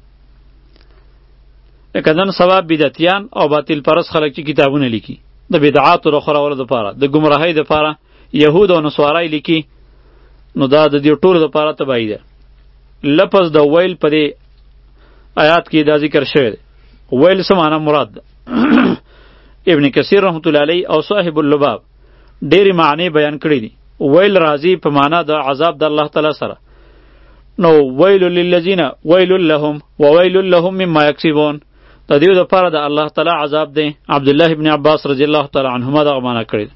لکه نن سبا بدعتیان او باطل پرست خلک چې کتابونه لیکي د بدعاتو د خورولو دپاره د ګمراهۍ دپاره یهود او نصارای لیکي نو دا د دې ټولو دپاره تباهي ده. لفظ د ویل په دې آیات کې دا ذکر شوی دی. ویل څه معنا مراد ده؟ ابن کثیر رحمت الله علیه او صاحب اللباب ډېرې معنی بیان کړي دي. ویل راځي په معنا د عذاب د الله تعالی سره. نو ویل للذین ویل لهم وویل لهم مما یکسبون د دې لپاره د الله تعالی عذاب دی. عبد الله ابن عباس رضی الله تعالی عنهما دغه معنا کړی.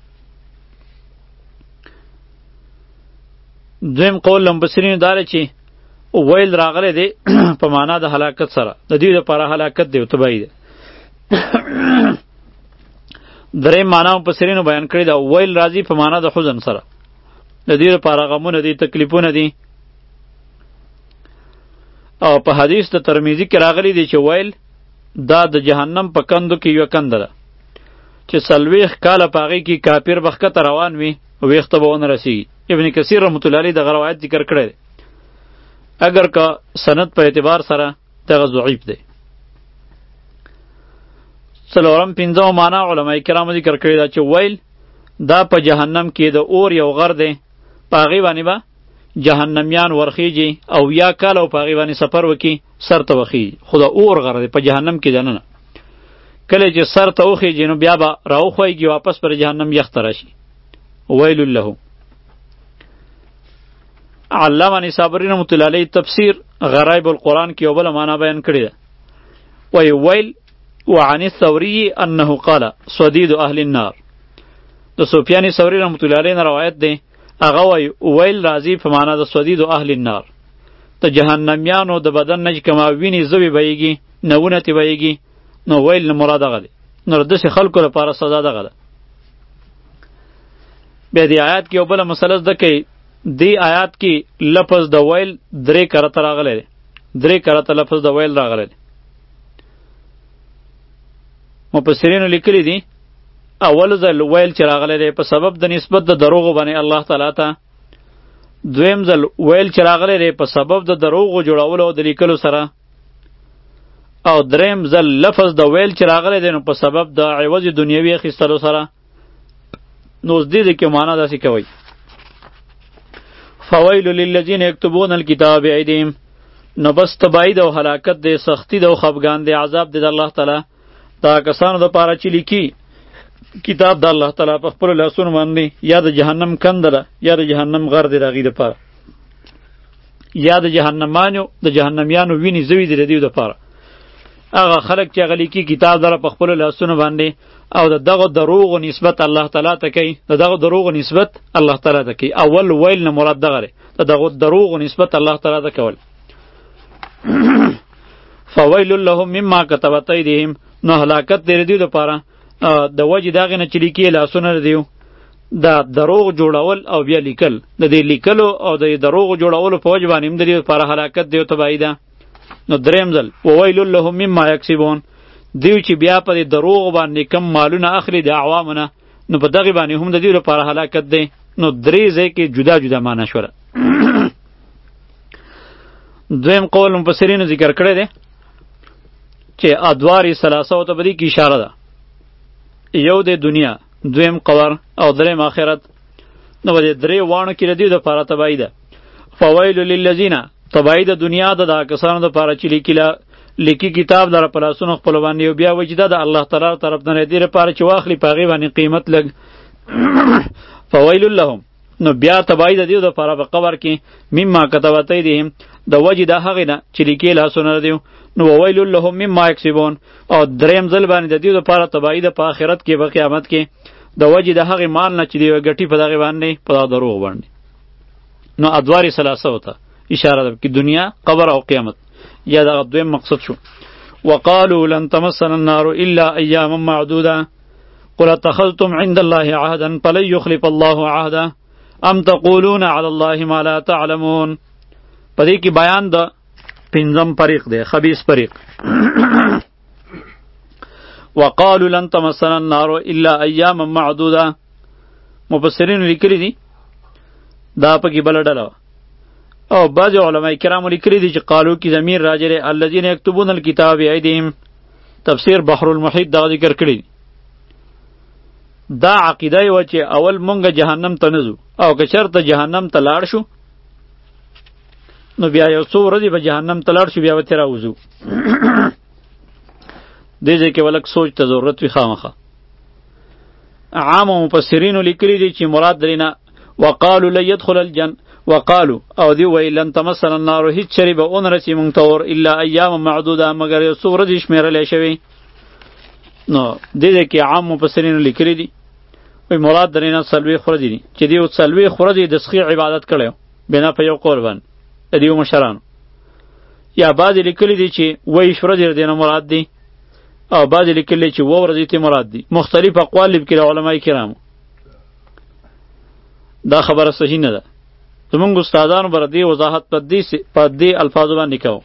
دویم قول لمبصرین داره چې ویل راغلی دی په معنا د هلاکت سره، د دې لپاره هلاکت دی او تباہی دی. دریم معنا مفسرینو بیان کړی دا ویل راځي په معنا د حزن سره، د دې لپاره غمونه دي، تکلیفونه دي. او په حدیث د ترمذی کې راغلی دی چې ویل دا د جهنم په کندو کې یو کند ده چې څلوېښت کاله په هغې کې کافر به ښکته روان وي ویښته به ونه رسېږي. ابن کثیر رحمت الله علیه دغه روایت ذکر کړی دی، اگر که سند په اعتبار سره دغه ضعیف دی. څلورم پنځمه معنا علما کرامو ذکر کړې ده چې ویل دا په جهنم کې د اور یو غر دی، په هغې باندې به جهنمیان ورخیږي او یا کاله په هغې باندې سفر وکړي سر ته وخیږي. خو د اور غر دی، په جهنم کې دننه کله چې سر ته وخیږي نو بیا به راوخویږي واپس پر جهنم یخ ته راشي. ویل له علامه نصابری رحمت الله علیه تفسیر غرایب القرآن کې یو بله معنا بیان کړې ده. وایي ویل وعن الثوری انه قال صدید اهل النار. د سفیان ثوری رحمت الله علیه نه روایت دی، هغه وایي ویل راځي په معنا د صدید اهل النار، د جهنمیانو د بدن نه چې کومه وینې زوی بهیږي، نوونه ترې بهیږي، نو ویل نه مراد هغه دی. نو د داسې خلکو لپاره سزا دغه ده. بیا دې آیات کې یو بله مسله زده کوي. دې آیات کې لفظ د ویل درې کرته راغلی دی، درې کرته لفظ د ویل راغلی دی. مفسرینو لیکلی دي اول ځل ویل چې راغلی دی په سبب د نسبت د دروغو باندې الله تعالی ته، دویم ځل ویل چې راغلی دی په سبب د دروغو جوړولو او د لیکلو سره، او دریم ځل لفظ د ویل چې راغلی دی نو په سبب د عوض دنیوي اخیستلو سره. نو اوس دې کې معنا داسې کوئ فویل للذین یکتبون الکتاب بایدیهم، نو بس تبعید او هلاکت دی، سختی دی او خفګان دی، عذاب دی د الله تعالی دا کسانو دپاره چې لیکي کتاب د الله تعالی په خپلو لاسونو باندې، یا د جهنم کنده ده یا د جهنم غر دی د هغې دپاره، یا د جهنمانو د جهنمیانو وینې زوي دی د دې دپاره. هغه خلک چې هغه لیکي کتاب دره په خپلو لاسونو باندې او د دغه دروغو نسبت الله تعالی ته کوي، د دغه دروغو نسبت الله تعالی ته کوي. اول ویل نه مراد دغه دی، د دغه دروغو نسبت الله تعالی ته کول. فویل لهم مما کتبت ایدیهم، نو هلاکت دی د دې دپاره د وجې د هغې نه چې لیکي لاسونه دیو دا دروغ جوړول او بیا لیکل، د دې لیکلو او د دروغ جوړولو په وجه باندې هم د دې لپاره هلاکت دی او تباهي ده. نو دریم ځل وویل لهم مما یکسبون، دیو چې بیا په دې دروغ باندې کم مالونه اخلي د عوامو نه، نو په دغې باندې هم د دې لپاره هلاکت دی. نو درې ځای کې جدا جدا معنا شوله. دویم قول مفسرینو ذکر کړی دی چې ادوار ثلاثه ته په دې کې اشاره ده، یو د دنیا، دویم قبر او دریم آخرت. نو په دې درې واڼو کې د دې دپاره تباهي ده. فویل للذین، تباهي د دنیا ده د کسانو دپاره چې لیکي لیکي کتاب لره په لاسونو خپلو باندې، او بیا وایي چې دا د الله تعالی طرف نه دې لپاره چې واخلي په هغې باندې قیمت لږ. فویل لهم، نو بیا تباهي د دې دپاره په قبر کې مما کتبت ایدیهم، د وجې د هغې نه چې لیکي لاسونه دیو. نو وویل لهم مما یکسبون، او دریم ځل باندې د دې دپاره تباهي ده په آخرت کې، په قیامت کې، د وجې د هغې مال نه چې دی ګټي په دغې باندې، په دغه دروغ باندې. نو ادوار ثلاثه ته اشاره ده کې دنیا، قبر او قیامت، یا دغه دویم مقصد شو. وقالوا لن تمسنا النار الا ایاما معدوده قل اتخذتم عند الله عهدا فلن يخلف الله عهده ام تقولون على الله ما لا تعلمون. په دې کې بیان د پنځم فریق دی، خبیث فریق. وقالوا لن تمسنا النار الا ایاما معدوده، مفسرین لیکلی دي دا پکې بله ډله، او بعض علماء کرامو لیکلی دي چې قالو کې ضمیر راجع دی الذین یکتبون الکتاب بایدیهم. تفسیر بحر المحیط دغه ذکر کړی دی. دا عقیده یې وه چې اول مونږ جهنم ته نه ځو، او که چېرته جهنم ته لاړ شو نو بیا یو څو ورځې به جهنم ته لاړ شو بیا به ترې راوځو. دې ځای کې ولک سوچ ته ضرورت وي خامخه. عام مفسرینو لیکلي دي چې مراد درینه وقالو لن يدخل الجن وقالو او دی وی لن تمسنا النار هیڅ چری به اون رسی مونږ ته اور الا ایام معدوده مگر یو څو ورځې شمیرلی شوي. نو دې ځای کې عام مفسرینو لیکلي دي وی مراد درینه څلوېښت ورځې دي چې دې څلوېښت ورځې د سخي عبادت کړی بنا په یو قول باندې د دیو مشرانو. یا بعضې لیکلي دي چې اوویشت ورځې د دې نه مراد دي او بعضې لیکلي چې اووه ورځې ته مراد دي. مختلف اقوال لیکلي د علمای کرامو. دا خبره صحیح نه ده. زمونږ استادانو به د دې وضاحت په دې په دې الفاظو باندې کوو.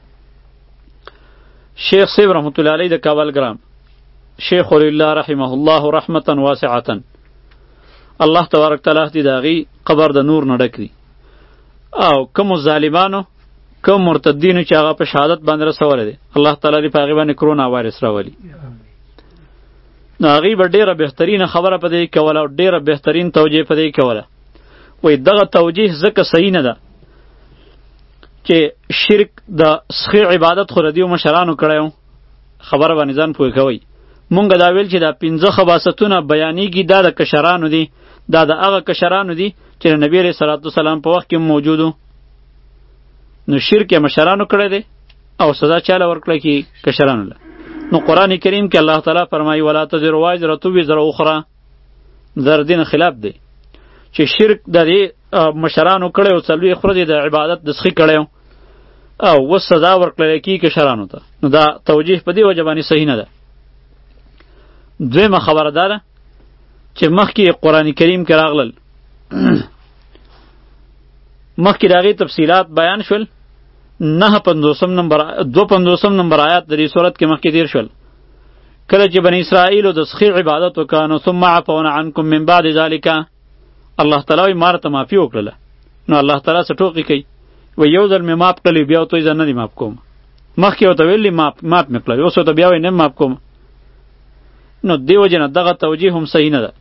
شیخ صاحب رحمت الله علیه د کابلګرام شیخ ولی الله رحمه الله رحمتا واسعتا الله تبارک تعالی دې د هغې قبر د نور نه ډک کړي او کومو ظالمانو کوم مرتدینو چې هغه په شهادت باندې رسولی دی الله تعالی دې په هغې باندې کرونا وایرس راولي. نو هغې به ډېره بهترینه خبره په دې کوله او ډېره بهترین توجیه په دې کوله. وایي دغه توجیه ځکه صحیح نه ده چې شرک د سخي عبادت خو د دې مشرانو کړی و. خبره باندې ځان پوه کوئ. مونږ دا ویل چې دا پنځه خباستونه بیانېږي دا د کشرانو دي دا د هغه کشرانو دي چې د نبي علیه صلات وسلام په وخت کې موجود و. نو شرک یې مشرانو کړی دی او سزا چاله ورکړی کې کشرانو له. نو قرآن کریم کې الله تعالی فرمایي ولا تزر وازرة وزر اخرى در دین خلاف دی چې شرک د دې مشرانو کړی او څلوېښت ورځې د عبادت د سخي کړی او اوس سزا ورکړلی کېږي کشرانو ته. نو دا توجیه په دې وجه باندې صحیح نه ده. دویمه خبره دا ده چې مخکې قرآن کریم کې راغلل مخکې د هغې تفصیلات بیان شول. نه پنځوسم نمبر دو پنځوسم نمبر آیات د دې صورت کې مخکې تیر شول. کله چې بني اسرائیلو د سخي عبادت وکړه نو ثم عفونا عنکم من بعد ذلک الله تعالی وایي ما راته معافي وکړله. نو الله تعالی څه ټوکې کوي وایي یو ځل مې معاف کړلی بیا ورته وایي زه نه دې معاف کوم. مخکې ورته ویلي معاف معاف مې کړلی اوس ورته بیا وایي نه معاف کوم. نو دې وجې نه دغه توجیه هم صحیح نه ده.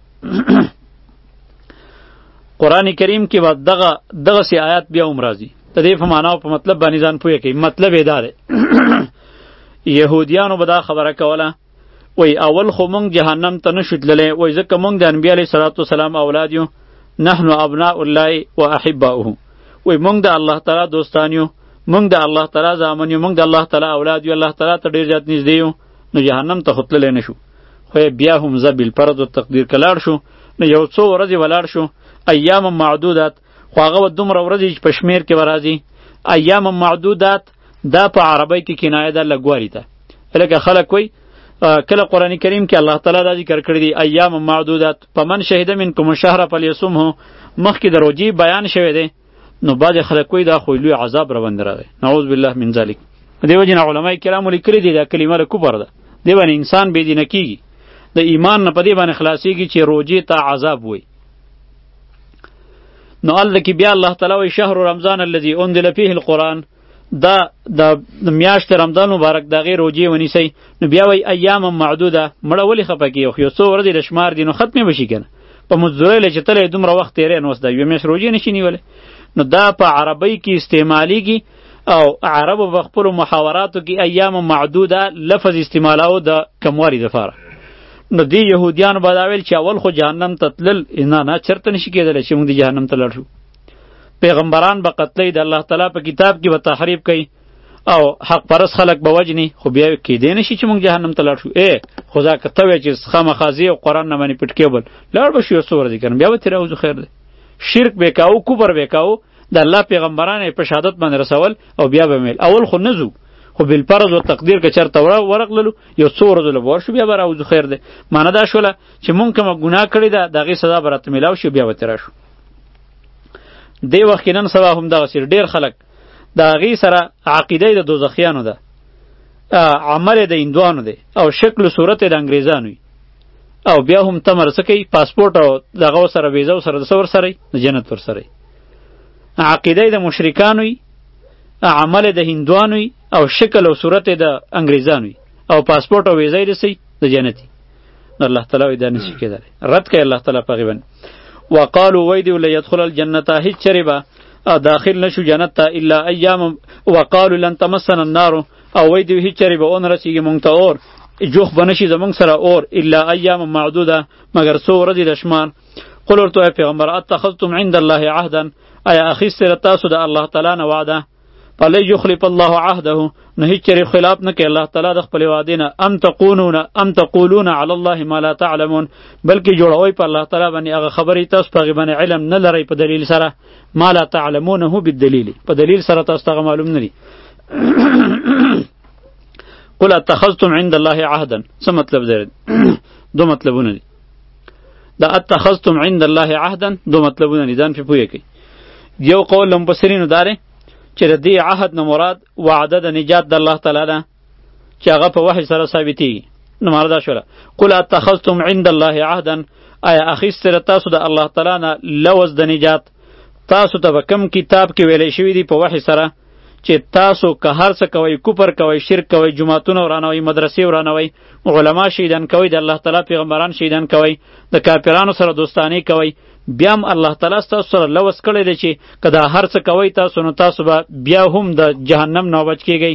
قرآن کریم کې به دغه دغسې آیات بیا هم راځي. د دې په معنا او په مطلب باندې ځان پوه کوي. مطلب یې دا دی یهودیانو به دا خبره کوله وایي اول خو مونږ جهنم ته نه شو تللی وایي ځکه مونږ د انبیا علیه صلات وسلام اولاد یو نحن ابناء الله و احباؤه وایي مونږ د الله تعالی دوستان یو مونږ د الله تعالی زامن یو مونږ د الله تعالی اولاد یو الله تعالی ته ډېر زیات نږدې یو نو جهنم ته خو تللی نه شو. خو بیا هم زه بالفرض و تقدیر که لاړ شو نو یو څو ورځې ولاړ شو ایام معدودات خو هغه به دومره ورځې چې په شمېر کې به راځي. ایام معدودات دا په عربی کې کنایه ده لږوالي ته. لکه خلک وایي کله قرآن کریم کې الله تعالی دا ذکر کړی دی ایام معدودات فمن شهد منکم الشهر فلیصمه مخکې د روجې بیان شوی دی. نو بعضې خلک وایي دا خو لوی عذاب راباندې راغی نعوذ بالله من ذلک. دې وجې نه علما کرامو لیکلي دي دا کلمه د کفر ده. دې باندې انسان بېدینه کېږي د ایمان نه په دې باندې خلاصېږي چې روجې ته عذاب وایي. نو هلته کې بیا الله تعالی وایي شهر رمضان الذي انزل فيه القرآن دا د میاشت رمضان مبارک د هغې روجې ونیسئ. نو بیا وایي ایام معدوده مړه ولې خفه کېږي خو یو څو ورځې د شمار دي نو ختمې به شي که نه په مزدورۍ چې تلی دومره وخت تېری نو اوس دا یوه میاشت روجې نشي نیولی. نو دا په عربۍ کې استعمالیږي او عربو په خپلو محاوراتو کې ایام معدوده لفظ استعمالوه د کموالي دپاره. نو دی یهودیانو به دا ویل چې اول خو جهنم ته تلل نه نه چېرته نشي کېدلی چې موږ د جهنم ته لاړ شو. پیغمبران به قتلی د الله تعالی په کتاب کې به تحریف کوي او حق پرست خلک به وجني خو بیا کېدی نشي چې موږ جهنم ته لاړ شو. ای خو دا که ته وایې چې خامخا ځې او قرآن نه باندې پټ کېبل لاړ به شو یو څو ورځې که نه بیا به ترې راوځو خیر دی. شرک به کوو کفر به کوو د الله پیغمبران یې په شهادت باندې رسول او بیا به میل اول خو نه ځو خو بالفرض و تقدیر که چېرته ورغللو یو څو ورځو له به ورشو بیا به راوځو خیر دی. معنه دا شوله چې مونږ کومه ګناه کړې ده د هغې سزا به راته میلاو شي بیا به ترې راشو. دې وخت کې نن سبا هم دغسې ډېر خلک د هغې سره عقیده یې د دوزخیانو ده عمل یې د هندوانو دی او شکل و صورت یې د انګریزانو وي او بیا هم تمه څه کوي پاسپورټ او دغه ورسره ویزه ورسره د څه ورسره یي د جنت ورسره یي. عقیده یې د مشرکانو وي عمل یې د هندوانو وي او شکل او صورت یې د انګریزانو وي او پاسپورټ او ویزه یې د څه د جنت وي. نو الله تعالی وایي دا نشي کېدلی رد کوي الله تعالی په هغې باندې. وقالو وایي دوی لیدخل الجنته هېڅ چرې به داخل نشو جنت ته الا ایام وقالوا لن تمسنا النار او وای دی هیڅ چری به اون رسیږي مونږ ته اور جوخ بنشي زمونږ سره اور الا ایام معدوده مگر څو ورځې د شمار. قل ورته ای پیغمبر اتخذتم عند الله عهدا ایا اخیستره تاسو د الله تعالی نه وعده فلن یخلف الله عهده نه هیڅ چری خلاف نه کوي الله تعالی د خپل وعده نه ام تقولون ام تقولون علی الله ما لا تعلمون بلکې جوړوي په الله تعالی باندې هغه خبرې تاسو په غیبه علم نه لري په دلیل سره ما لا تعلمونه بالدلیل په دلیل سره تاسو ته معلوم نه دي. قل اتخذتم عند الله عهدا څه مطلب دی؟ دو مطلبونه دي. دا اتخذتم عند الله عهدا دو مطلبونه دي ځان په پوهه کوي. یو قول مفسرینو داره چې د دې عهد نه مراد وعده د نجات د الله تعالی ده چې هغه په وحی سره ثابتېږي. نو مراد شوله قل اتخذتم عند الله عهدا آیا اخیستره تاسو د الله تعالی نه لوز د نجات تاسو ته به کم کتاب کې ویلی شوي دي په وحی سره چې تاسو که هر څه کوئ کفر کوئ شرک کوئ جماعتونه ورانوئ مدرسې ورانوئ علما شهیدان کوئ د الله تعالی پیغمبران شهیدان کوئ د کافرانو سره دوستانې کوئ بیا هم الله تعالی ستاسو سره لوس کړی دی چې که دا هر څه کوئ تاسو نو تاسو به بیا هم د جهنم نه بچ کیږئ.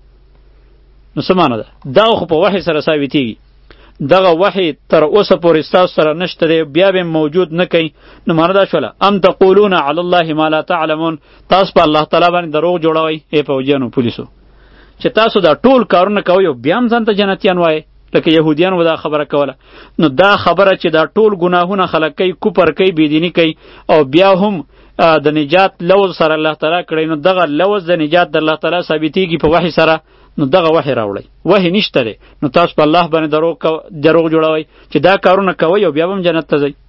نو څه معنی ده؟ دا خو په وحی سره ثابتېږي. دغه وحی تر اوسه پورې ستاسو سره نشته دی بیا به موجود نه کوي. نو معنی دا شوله ام تقولون علی الله ما لا تعلمون تاسو په الله تعالی باندې دروغ جوړوئ ای پوجیانو پولیسو چې تاسو دا ټول کارونه کوئ او بیا هم ځان ته جنتیان وایئ لکه یهودیان و دا خبره کوله. نو دا خبره چې دا ټول ګناهونه خلق کوي کفر کوي بېدیني کوي او بیا هم د نجات لوز سره الله تعالی کړی نو دغه لوز د نجات د الله تعالی ثابتېږي په وحی سره نو دغه وحی راوړئ. وحی نشته دی نو تاسو په الله باندې دروغ دروغ جوړوئ چې دا کارونه کوئ او بیا هم جنت ته ځئ.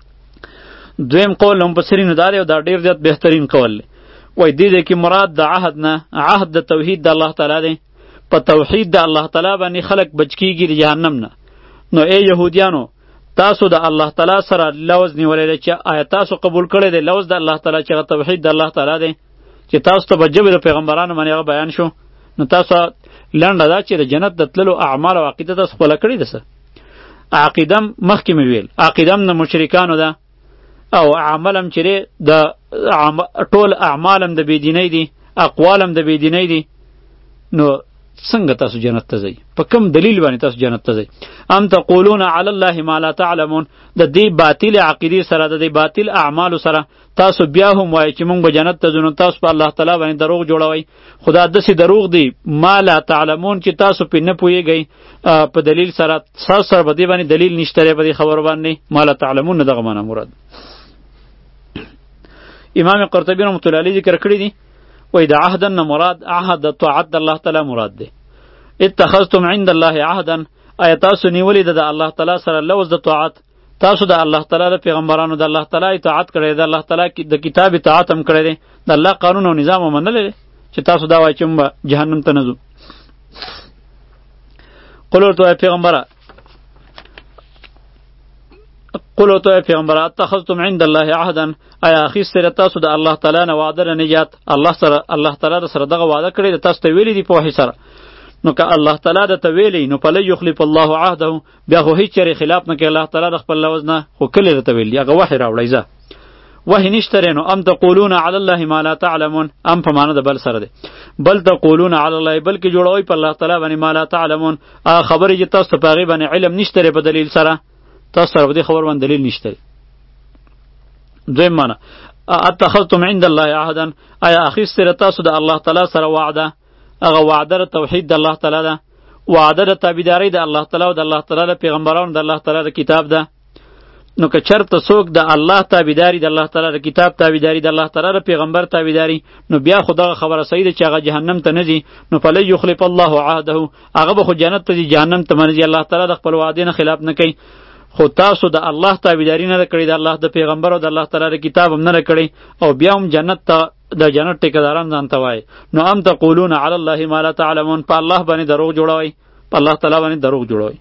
دویم قول مفسرینو دا دی او دا ډېر زیات بهترین قول دی. وایي دې دی کې مراد د عهد نه عهد د توحید د الله تعالی دی. په توحید د الله تعالی باندې خلق بچ کیږي د جهنم نه. نو ای یهودیانو تاسو د الله تعالی سره لوز نیولې دی چې آیا تاسو قبول کړی دی لوز د الله تعالی چې توحید د الله تعالی دی چې تاسو ته به ژبې د پیغمبرانو باندې هغه بیان شو نو تاسو لنډه دا چې د جنت د تللو اعمال او عقیده تاسو خپله کړې ده څه عقیدم مخکې مې ویل عقیدم د مشرکانو ده او عملم چې دی د ټول اعمالم د بېدینۍ دي اقوالم د بېدینۍ دي. نو څنګه تاسو جنت ته ځئ؟ په کوم دلیل باندې تاسو جنت ته ځئ؟ ام تقولون علی الله ما لا تعلمون د دې باطل عقیدې سره د دې باطل اعمالو سره تاسو بیا هم وایئ چې موږ به جنت ته ځو نو تاسو په الله تعالی باندې دروغ جوړوئ. خدا داسې دروغ دی ما لا تعلمون چې تاسو پرې نه پوهېږئ په دلیل سره ستاسو سره په دې باندې دلیل نشته دی په دې خبرو باندې ما لا تعلمون نه دغه معنی مراد. امام قرطبي رحمة الله علیه ذکر کړی دی وای د عهد نه مراد عهد د طاعت د الله تعالی مراد دی. اتخذتم عند الله عهدا آیا تاسو نیولې د الله تعالی سره لوز د طاعت تاسو د الله تعالی د پیغمبرانو د الله تعالی اطاعت کړی د الله تعالی د کتاب اطاعت هم کړی دی د الله قانون او نظام ومنلی دی چې تاسو دا وایئ چې موږ جهنم ته نه ځو. قل ورته وایه پیغمبره قل ورته وایه پیغمبره اتخذتم عند الله عهدا آیا اخیستره تاسو د الله تعالی نه وعده د نجات الله سره الله تعالی سره دغه وعده کړی د تاسو ته ویلي دي په وحی سره نو که الله تعالی د ته ویلی نو فلن یخلف الله عهده بیا خو هیڅ چېرې خلاف نه کوي الله تعالی د خپل لوز نه خو کلې درته ویلي هغه وحی راوړئ ځه وحی نشته نو ام تقولون علی الله ما لا تعلمون ام په معنی د بل سره دی بل تقولون علی الله بلکې جوړوئ په الله تعالی باندې ما لا تعلمون هغه خبرې چې تاسو ته په هغې باندې علم نشته په دلیل سره تاسو سره په دې خبر باندې دلیل نشته. دویم معنی اتخذتم عند الله عهدا آیا اخیستره تاسو د الله تعالی سره وعده هغه وعده د توحید د الله تعالی ده وعده د تابعدارۍ د الله تعالی او د الله تعالی د پیغمبرانو د الله تعالی د کتاب ده. نو که چېرته څوک د الله تابعداري د الله تعالی د کتاب تابعداري د الله تعالی د پیغمبر تابعداري نو بیا خو دغه خبره صحیح ده چې هغه جهنم ته نه ځي نو فلن یخلف الله عهده هغه به خو جنت ته ځي جهنم ته نه ځي الله تعالی د خپل وعدې نه خلاف نه کوي. خو تاسو د الله تابعداري نه کړې د الله د پیغمبر او د الله تعالی د کتاب هم نه کړې او بیا هم جنت ته د جنت ټیکداران ځان ته وایي نو ام تقولون علی الله ما لا تعلمون په الله باندې دروغ جوړوئ په الله تعالی باندې دروغ جوړوئ.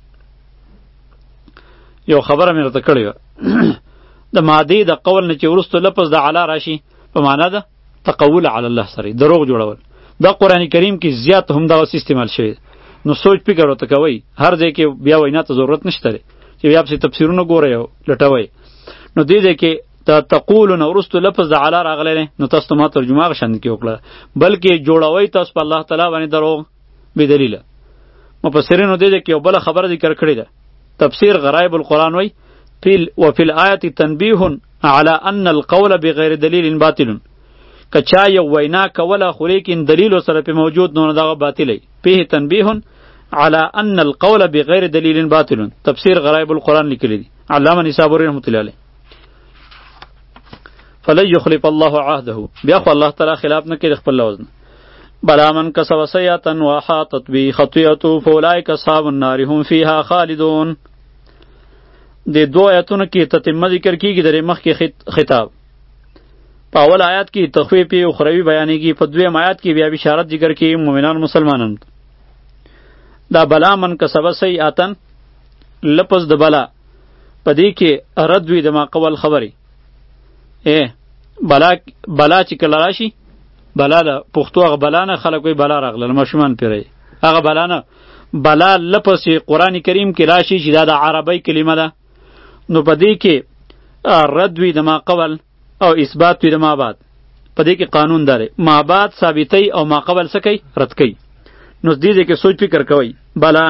یو خبره مې راته کړې وه د مادې د قول نه چې وروسته لفظ د علا راشي په معنا ده تقول علی الله سره دروغ جوړول دا قرآن کریم کې زیات هم دغه استعمال شوی نو سوچ فکر ورته کوئ هر ځای کې بیا وینا ته ضرورت نشته چې بیا پسې تفسیرونه ګورئ او لټوئ. نو دې ځای کې ته تقولون ورستو لفظ د علا راغلی دی نو تاسو ما ترجمه هغه شان کې وکړه بلکې جوړوئ تاسو په الله تعالی باندې دروغ بې دلیله. مفسرینو دې کې یو بله خبره ذکر کړې ده. تفسیر غرائب القرآن وی وفي الآیت تنبیه على ان القول بغیر دلیل باطل. که چا یو وینا کوله خو لیکن دلیل سره په موجود نو دغه باطل دی. فيه تنبیه على ان القول بغیر دلیل باطل. تفسیر غرائب القرآن لیکلی دی علامه نسابوری رحمۃ اللہ علیہ. فلن یخلف الله عهده. بیا خو الله تعالی خلاف نه کوي خپل لوز نه. بلا من کسب سیئة وحاطت به خطیئته فاولئک اصحاب النار هم فیها خالدون. د دو آیاتونو کې تتمه ذکر کیږي د مخکې خطاب. په اول آیات کې تخویف اخروی بیانېږي، په دویم آیات کې بیا بشارت ذکر کیږي مؤمنان مسلمانانو. دا بلا من کسب سیئة لفظ د بلا په دې کې رد وي د ما قول خبرې. ای بلا بلا چې کله راشي بلا د پښتو هغه بلا نه خلک وایي بلا راغله ماشومان پیری هغه بلا نه بلا لفظ قرآن کریم کې راشي چې دا د عربی کلمه ده نو په دې کې رد وي د ما قبل او اثبات وي د ما بعد. په دې کې قانون داره ما بعد ثابتی او ما قبل څه کوي رد کوي. نو دې کې سوچ فکر کوئ بلا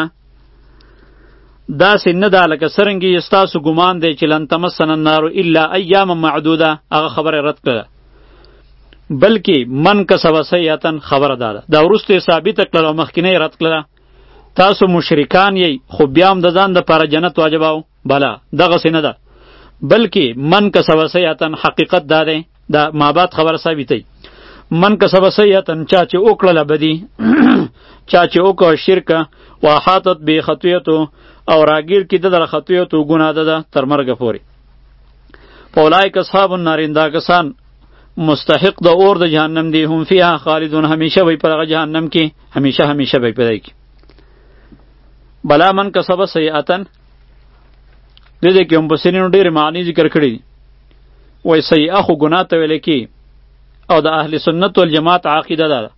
داسې نه ده لکه څرنګه ستاسو ګمان دی چې لن تمسنا النار الا ایاما معدوده هغه خبره رد کړه بلکې من کسب سیئة خبره ده دا وروسته ثابته کړله او مخکینی رد کړله. تاسو مشرکان یی خو بیا هم د ځان دپاره جنت واجباو بلا دغسې نه ده بلکې من کسب سیئة حقیقت دا دی دا مابعد خبره ثابتوي. من کسب سیئة چا چې وکړله بدي چا چې وکړه شرکه واحاطت به خطیئته او راگیر کی ده در خطیو تو گناه ده ده تر مرگ پوری. فاولئک اصحاب النار دا کسان مستحق ده اور ده جهنم دی هم فیها خالدون همیشه وی پر جهنم کی همیشه همیشه وی پدای کی. بلا من کسب سیئاتن دې دې کې هم بسرینو ډېر معنی ذکر کړی وای سیئه خو گناه ته ویل کی او د اهل سنت والجماعت عقیده ده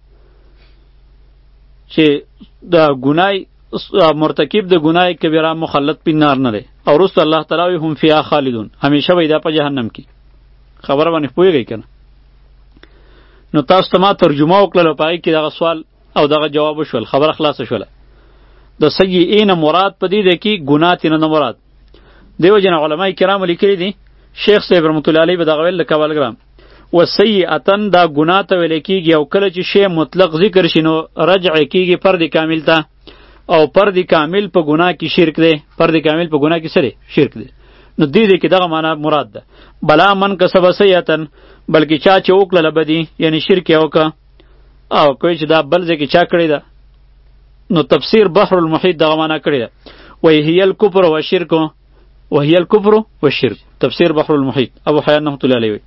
چې د ګنای مرتکب د ګناه کبیره مخلد په نار نه دی او رسول الله تعالی هم فیها خالدون همیشه وای دا په جهنم کې. خبره باندې پوهیږئ کنه. نو تاسو ته ما ترجمه وکړه پای کې دغه سوال او دغه جواب وشول خبره خلاصه شوله. د سیئین مراد په دې دی کې ګناه تینه نه مراد. دیو جن علماء کرام لیکلي دي شیخ صاحب رحمت الله علیه به دغه ویل کولګرام و سیئاتن دا ګناه ته ویل کېږي او کله چې شی مطلق ذکر شینو رجع کېږي فرد کامل ته او فرد کامل په ګناه کې شرک دی فرد کامل په ګناه کې سره شرک دی. نو دې دې کې دغه معنا مراد ده بلا من کسب سیئاتن بلکې چا چې وکړه لبدی یعنی شرک یې وکړه او کوئی چې دا بل ځای کې چا کړی ده نو تفسیر بحر المحیط دغه معنا کړی ده وهي هي الكفر والشرك وهي الكفر والشرك تفسیر بحر المحیط ابو حیان رحمت الله علیه.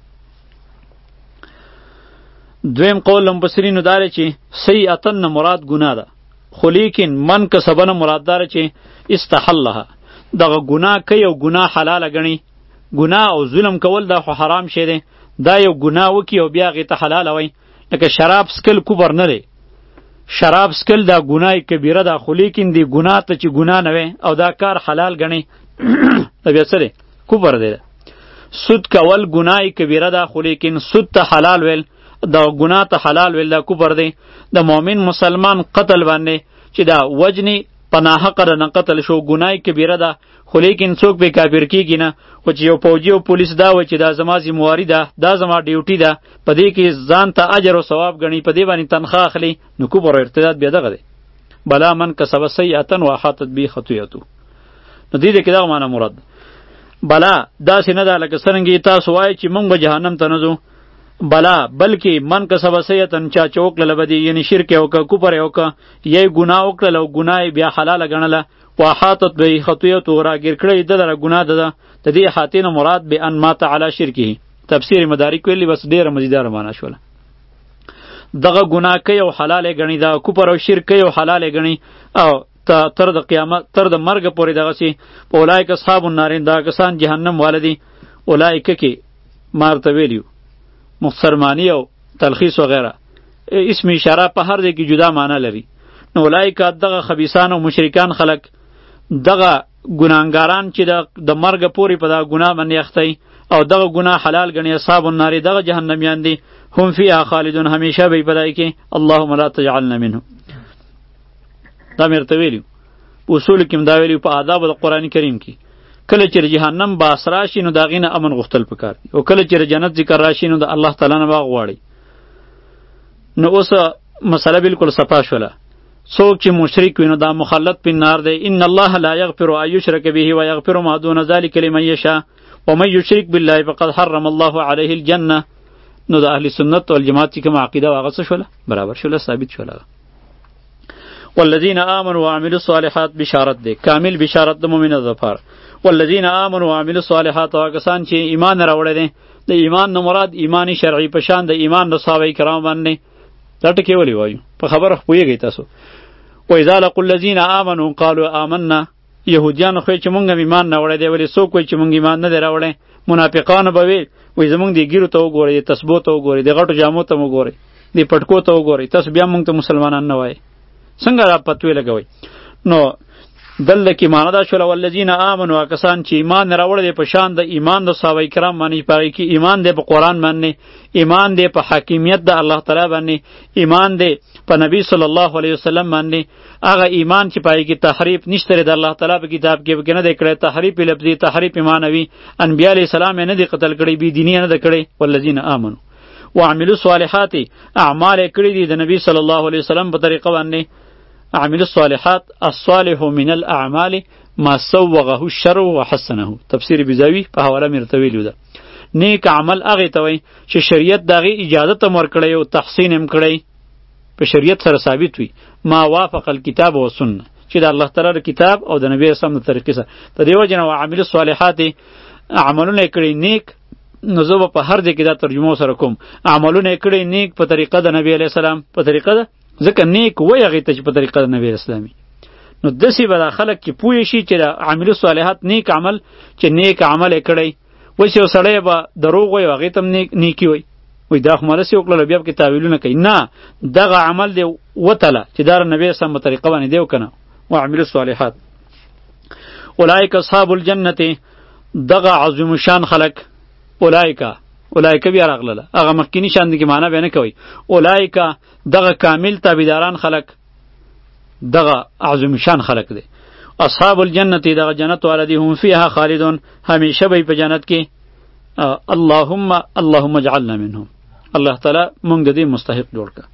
دویم قول مفسرینو داره چې سیئاتن مراد ګناه ده خو لیکن من کسبنه مراد داره چې استحلها دغه ګناه کوي او ګناه حلاله ګڼي. ګناه او ظلم کول دا خو حرام شی دی دا یو ګناه وکي او بیا هغې ته حلاله وایي لکه شراب څکل کفر نه دی شراب څکل دا ګناه کبیره ده خو لیکن دی ګناه ته چې ګناه نه وي او دا کار حلال ګڼي دا بیا څه دی کفر دی. سود کول ګناه کبیره ده خو لیکن سود ته حلال ویل دا ګناه ته حلال ویل دا کفر دی. د مؤمن مسلمان قتل باندې چې دا وجنی پناه حق نه قتل شو ګناه کبیره ده خو لیکن څوک به کافر کیږي نه خو چې یو فوجي او پولیس دا و چې دا زما ذمہواری ده دا زما ډیوټي ده په دې کې ځان ته اجر او ثواب غني په دې باندې تنخواه اخلي نو کفر ارتداد بیا دغه دی. بلا من کسب سیئاتن واحاطت به خطیئته نو دې دې کې دا معنا مراد بلا دا سینه ده لکه څنګه تاسو وایي چې موږ به جهنم ته نه ځو بلا بلکې من کسب سیئاتن چا چوکله لبدی یعنی شرک او کفر او یی ګناه وکړه او ګناه بیا حلاله ګڼله واحاطت به خطیئته راګیر کړی د لره ګناه ده د دې حاتینه مراد به ان مات علی شرکه. تفسیر مدارک ویلی بس ډیره مزیدار معنا شوله. دغه ګناه کوي او حلاله ګڼي دا کفر او شرک کوي او حلاله ګڼي او تر د قیامت تر د مرګ پورې دغه سي اولایک اصحاب النار دا کسان جهنم والدي اولایک کې مارته ویلیو مختصرمانی او تلخیص وغیرہ اسم اشاره په هر ځای کې جدا معنی لري. نو اولایک دغه خبیثان او مشرکان خلق دغه ګناهګاران چې د مرګ پورې په دا ګناه باندې اختی او دغه ګناه حلال ګڼي اصحاب النار دغه جهنميان دي هم فيها خالدون همیشه به پدای کې اللهم لا تجعلنا منهم. دا مرته ویلو اصول کې دا ویلو په آداب د قران کریم کې کله چې جهنم باس راشي نو دا غینه امن غختل پکار او کله چې جنت ذکر راشي نو د الله تعالی نه باغ واړي. نو اوس مسله بالکل صفا شوله څوک چې مشرک وي نو دا مخلد په نار دی. ان الله لا یغفر ان یشرک به و یغفر ما دون ذلک لمن یشاء ومن یشرک بالله فقد حرم الله علیه الجنه. نو د اهل سنت والجماعت چې کوم عقیده واغه څه شوله برابر شوله ثابت شوله. والذین آمنوا وعملوا الصالحات بشارت دی کامل بشارت د مؤمنانو لپاره. والذین آمنوا وعملوا الصالحات واکسان چې ایمان راوړی دي د ایمان نه مراد ایمانی شرعي په شان د ایمان د صحابه کرام باندې دا ټکی ولی وایو په خبره پوهیږئ تاسو. و اذا لقوا الذین آمنوا قالوا آمنا یهودیان خو چې مونږ ایمان نه وړی دی ولی څوک وایي چې مونږ ایمان نه دی راوړی منافقان به وي وایي زمونږ د ګیرو ته وګورئ د تسبو ته وګورئ د غټو جامو ته وګورئ د پټکو ته وګورئ تاسو بیا مونږ ته مسلمانان نه وایي څنګه را پتوې لګوئ. نو دلته کې معنا دا شوله والذین آمنوا کسان چې ایمان راوړی دی په شان د ایمان د صحابه کرام باندې په هغې کې ایمان دی په قرآن باندې ایمان دی په حاکمیت د الله تعالی باندې ایمان دی په نبی صلی الله علیه وسلم باندې هغه ایمان چې په هغې کې تحریف نشته د الله تعالی په کتاب کې پکې نه دی کړی تحریف لفظي تحریف معنوي انبیا علیه السلام یې نه دی قتل کړی بېدیني یې نه ده کړی. والذین آمنوا وعملوا الصالحات اعمال یې کړي دي د نبی صلی الله علیه وسلم په طریقه باندې. عمل الصالحات الصالح من الاعمال ما سوغه الشر وحسنه تفسیر بیزاوی په حواله مرته ویلو ده. نیک عمل هغه ته وای چې شریعت دغه اجازه ته ور کړی او تحسین هم کړی په شریعت سره ثابت وي ما وافق الكتاب و سنه چې د الله تعالی کتاب او د نبی اسلام د طریقې سره د دیو جن عمل الصالحات عملونه کړی نیک نو زه په هر ځای کې دا ترجمه سره کوم عملونه کړی نیک په طریقه د نبی علی السلام په طریقه ده ځکه نیک وای هغې ته چې په طریقه د نبی اسلامي. نو داسې به دا خلک چې پوه شي چې د عامل صالحات نیک عمل چې نیک عمل یې کړی اوس یو سړی به دروغ وایي هغې ته هم نیکي وایي وایي دا خو مالسې وکړله بیا پکې تاویلونه کوي نه دغه عمل دی وتله چې دا د نبی اسلام په طریقه باندې دی که نه وعمل الصالحات. اولئک اصحاب الجنة دغه عظیم شان خلک اولئک اولایک بیا راغله هغه مخکینی شان دي کې معنا به نه کوي اولایک دغه کامل تابعداران خلق دغه عظیم شان خلق دي. اصحاب الجنة دغه جنت والدي هم فيها خالدون همیشه به په جنت کې. اللهم اللهم اجعلنا منهم الله تعالی مونږ د دې مستحق جوړ کړه.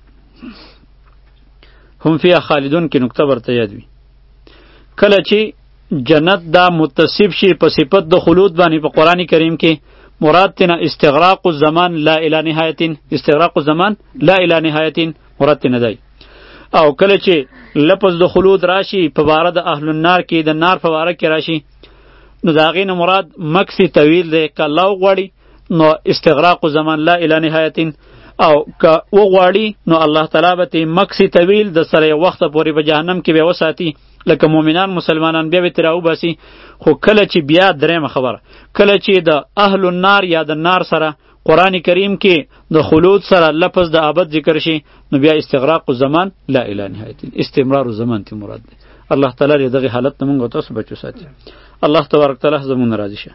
هم فيها خالدون کې نقطه ورته یاد وي کله چې جنت دا متصف شي په صفت د خلود باندې په قرآن کریم کې مراد تینا استغراق الزمان لا الی نهایت استغراق الزمان لا الی نهایت مراد تینا دی. او کله چې لفظ د خلود راشي په باره د اهل النار کې د نار په باره کې راشي نو د هغې نه مراد مکث طویل دی که الله وغواړي نو استغراق الزمان لا الی نهایت او که وغواړي نو الله تعالی به ترې مکث طویل د سره یو وخته پورې په جهنم کې به وساتي لکه مؤمنان مسلمانان بیا به ترې راوباسي. خو کله چې بیا درېمه خبره کله چې د اهل النار یا د نار سره قرآن کریم کې د خلود سره لفظ د ابد ذکر شي نو بیا استغراق الزمان لا الی نهایت استمرار الزمان تی مراد دی. الله تعالی دغه حالت نه مونږ تاسو بچو ساتي. الله تبارک تعالی زمونږ راضي شه.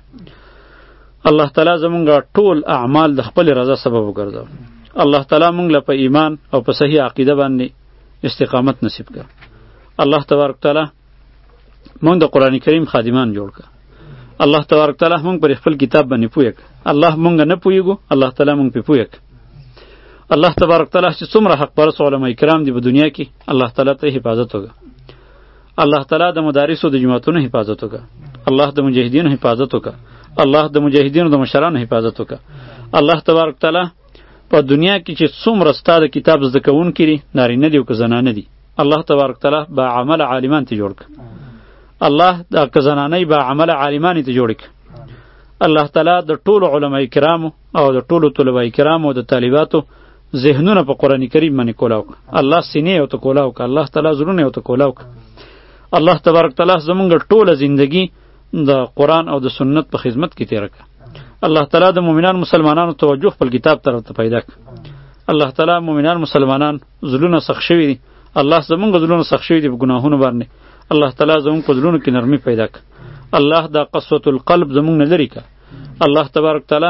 الله تعالی زمونږ ټول اعمال د خپل رضا سبب وګرځاو. الله تعالی مونږ له په ایمان او په صحیح عقیده باندې استقامت نصیب کړه. الله تبارک تعالی مونږ د قرآن کریم خادمان جوړ کړه. الله تبارک تعالی مونږ پر خپل کتاب باندې پوهه کړه. الله مونږ نه پوهیږو الله تعالی مونږ په پوهه کړه. الله تبارک تعالی چې څومره حق پرست علماء کرام دي په دنیا کې الله تعالی ته حفاظت وکړه. الله تعالی د مدارسو د جماعتونو حفاظت وکړه. الله د مجاهدینو حفاظت وکړه. الله د مجاهدینو د مشرانو حفاظت وکړه. الله تبارک تعالی په دنیا کې چې څومره ستا د کتاب زده کوونکي دي نارینه دي او که زنانه دي الله تبارک تعالی با عمل عالمان ته جوړ کړه. الله د کزنانه با عمل عالمان ته جوړ کړه. الله تعالی د ټولو علماء کرامو او د ټولو طلباء کرامو او د طالباتو ذهنونه په قرآن کریم باندې کولاو کړه. الله سینې او ته کولاو کړه. الله تعالی زړونه او ته کولاو کړه. الله تبارک تعالی زمونږ ټوله زندگی د قرآن او د سنت په خدمت کې تیره کړه. الله تعالی د مؤمنان مسلمانانو توجه خپل کتاب طرف ته پیدا کړه. الله تعالی مؤمنان مسلمانان زلونه سخت شوي دي. الله زمونږ زلونه سخت شوي دي په ګناهونو باندې. الله تعالی زمونږ په زلونو کې نرمي پیدا کړه. الله دا قسوة القلب زمونږ نه لرې کړه. الله تبارک تعالی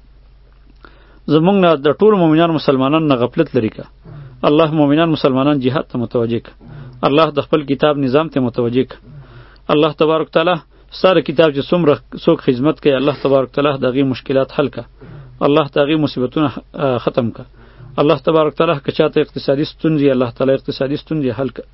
زمونږ نه د ټول مؤمنان مسلمانان نه غفلت لري که الله مؤمنان مسلمانان جهاد ته متوجه که الله د خپل کتاب نظام ته متوجه که الله تبارک تعالی ستاره کتاب چې څومره څوک خدمت کوي الله تبارک تعالی دغه مشکلات حل که الله دغه مصیبتونه ختم که الله تبارک تعالی که چاته اقتصادي ستونزې الله تعالی اقتصادي ستونزې حل که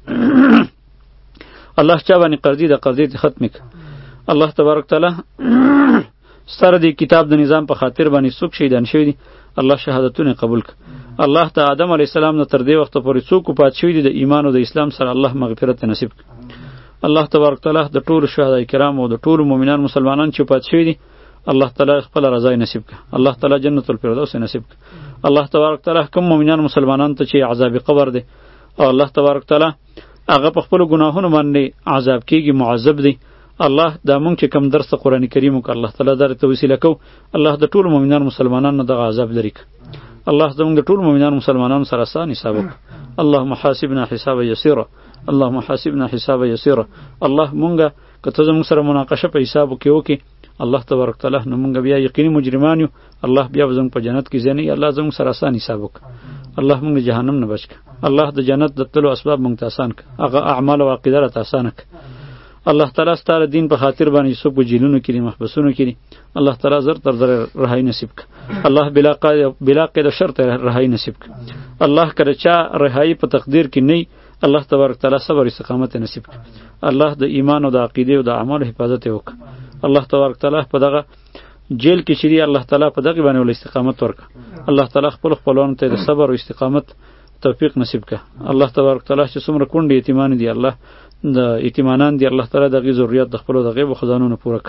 الله چا باندې قرضې د قرضې ختم که الله تبارک تعالی ستاره د کتاب د نظام په خاطر باندې څوک شهیدان شوي دي الله شهادتونه قبول که الله ته آدم علیه السلام نه تر دې وخته پورې څوک پات شوي دي د ایمان او د اسلام سره الله مغفرت نصیب که الله تبارک تعالی د ټولو شهدای کرام او د ټولو مؤمنان مسلمانان چې پات شوي دي الله تعالی خپل رضای نصیب که الله تعالی جنت الفردوس نصیب که الله تبارک تعالی کوم مؤمنان مسلمانان ته چې عذاب قبر دی او الله تبارک تعالی هغه په خپل ګناهونو باندې عذاب کیږي معذب دی الله دا مونږ چې کوم درس قرآن کریم وک الله تعالی درته وسیله کو الله د ټولو مؤمنان مسلمانانو دغه عذاب لري الله زموږ د ټولو مؤمنان مسلمانانو سره آسان حساب وک اللهم حاسبنا حسابا یسیرا اللهم حاسبنا حسابا یسیرا الله مونږه کته زموږ سره مناقشه په حساب کې وکي الله تبارک تعالی نو مونږ بیا یقیني مجرمان یو الله بیا زموږ په جنت کې ځنی الله زموږ سره آسان حساب وک الله مونږ جهنم نه بچ الله د جنت د تلو اسباب مونږ ته آسان ک هغه اعمال او عقیده ته آسان ک الله تعالی ستاره دین په خاطر باندې څوک په جیلونو کې محبسونو کې الله تعالی زر تر زر رهایی نصیب ک الله بلا قید بلا قید شرط رهایی نصیب ک الله کړه چا رهایی په تقدیر کې نه الله تبارک تعالی صبر استقامت نصیب ک الله د ایمان او د عقیده او د اعمال حفاظت وک الله تبارک تعالی په دغه جیل کې شری الله تعالی په دغه باندې ول استقامت ورک الله تعالی خپل خپلوان ته د صبر او استقامت توفیق نصیب ک الله تبارک تعالی چې څومره کونډې یتیمان دي الله د یتیمانان دی الله تعالی دغه ضرورت د خپل د غیب خزانونو پوره ک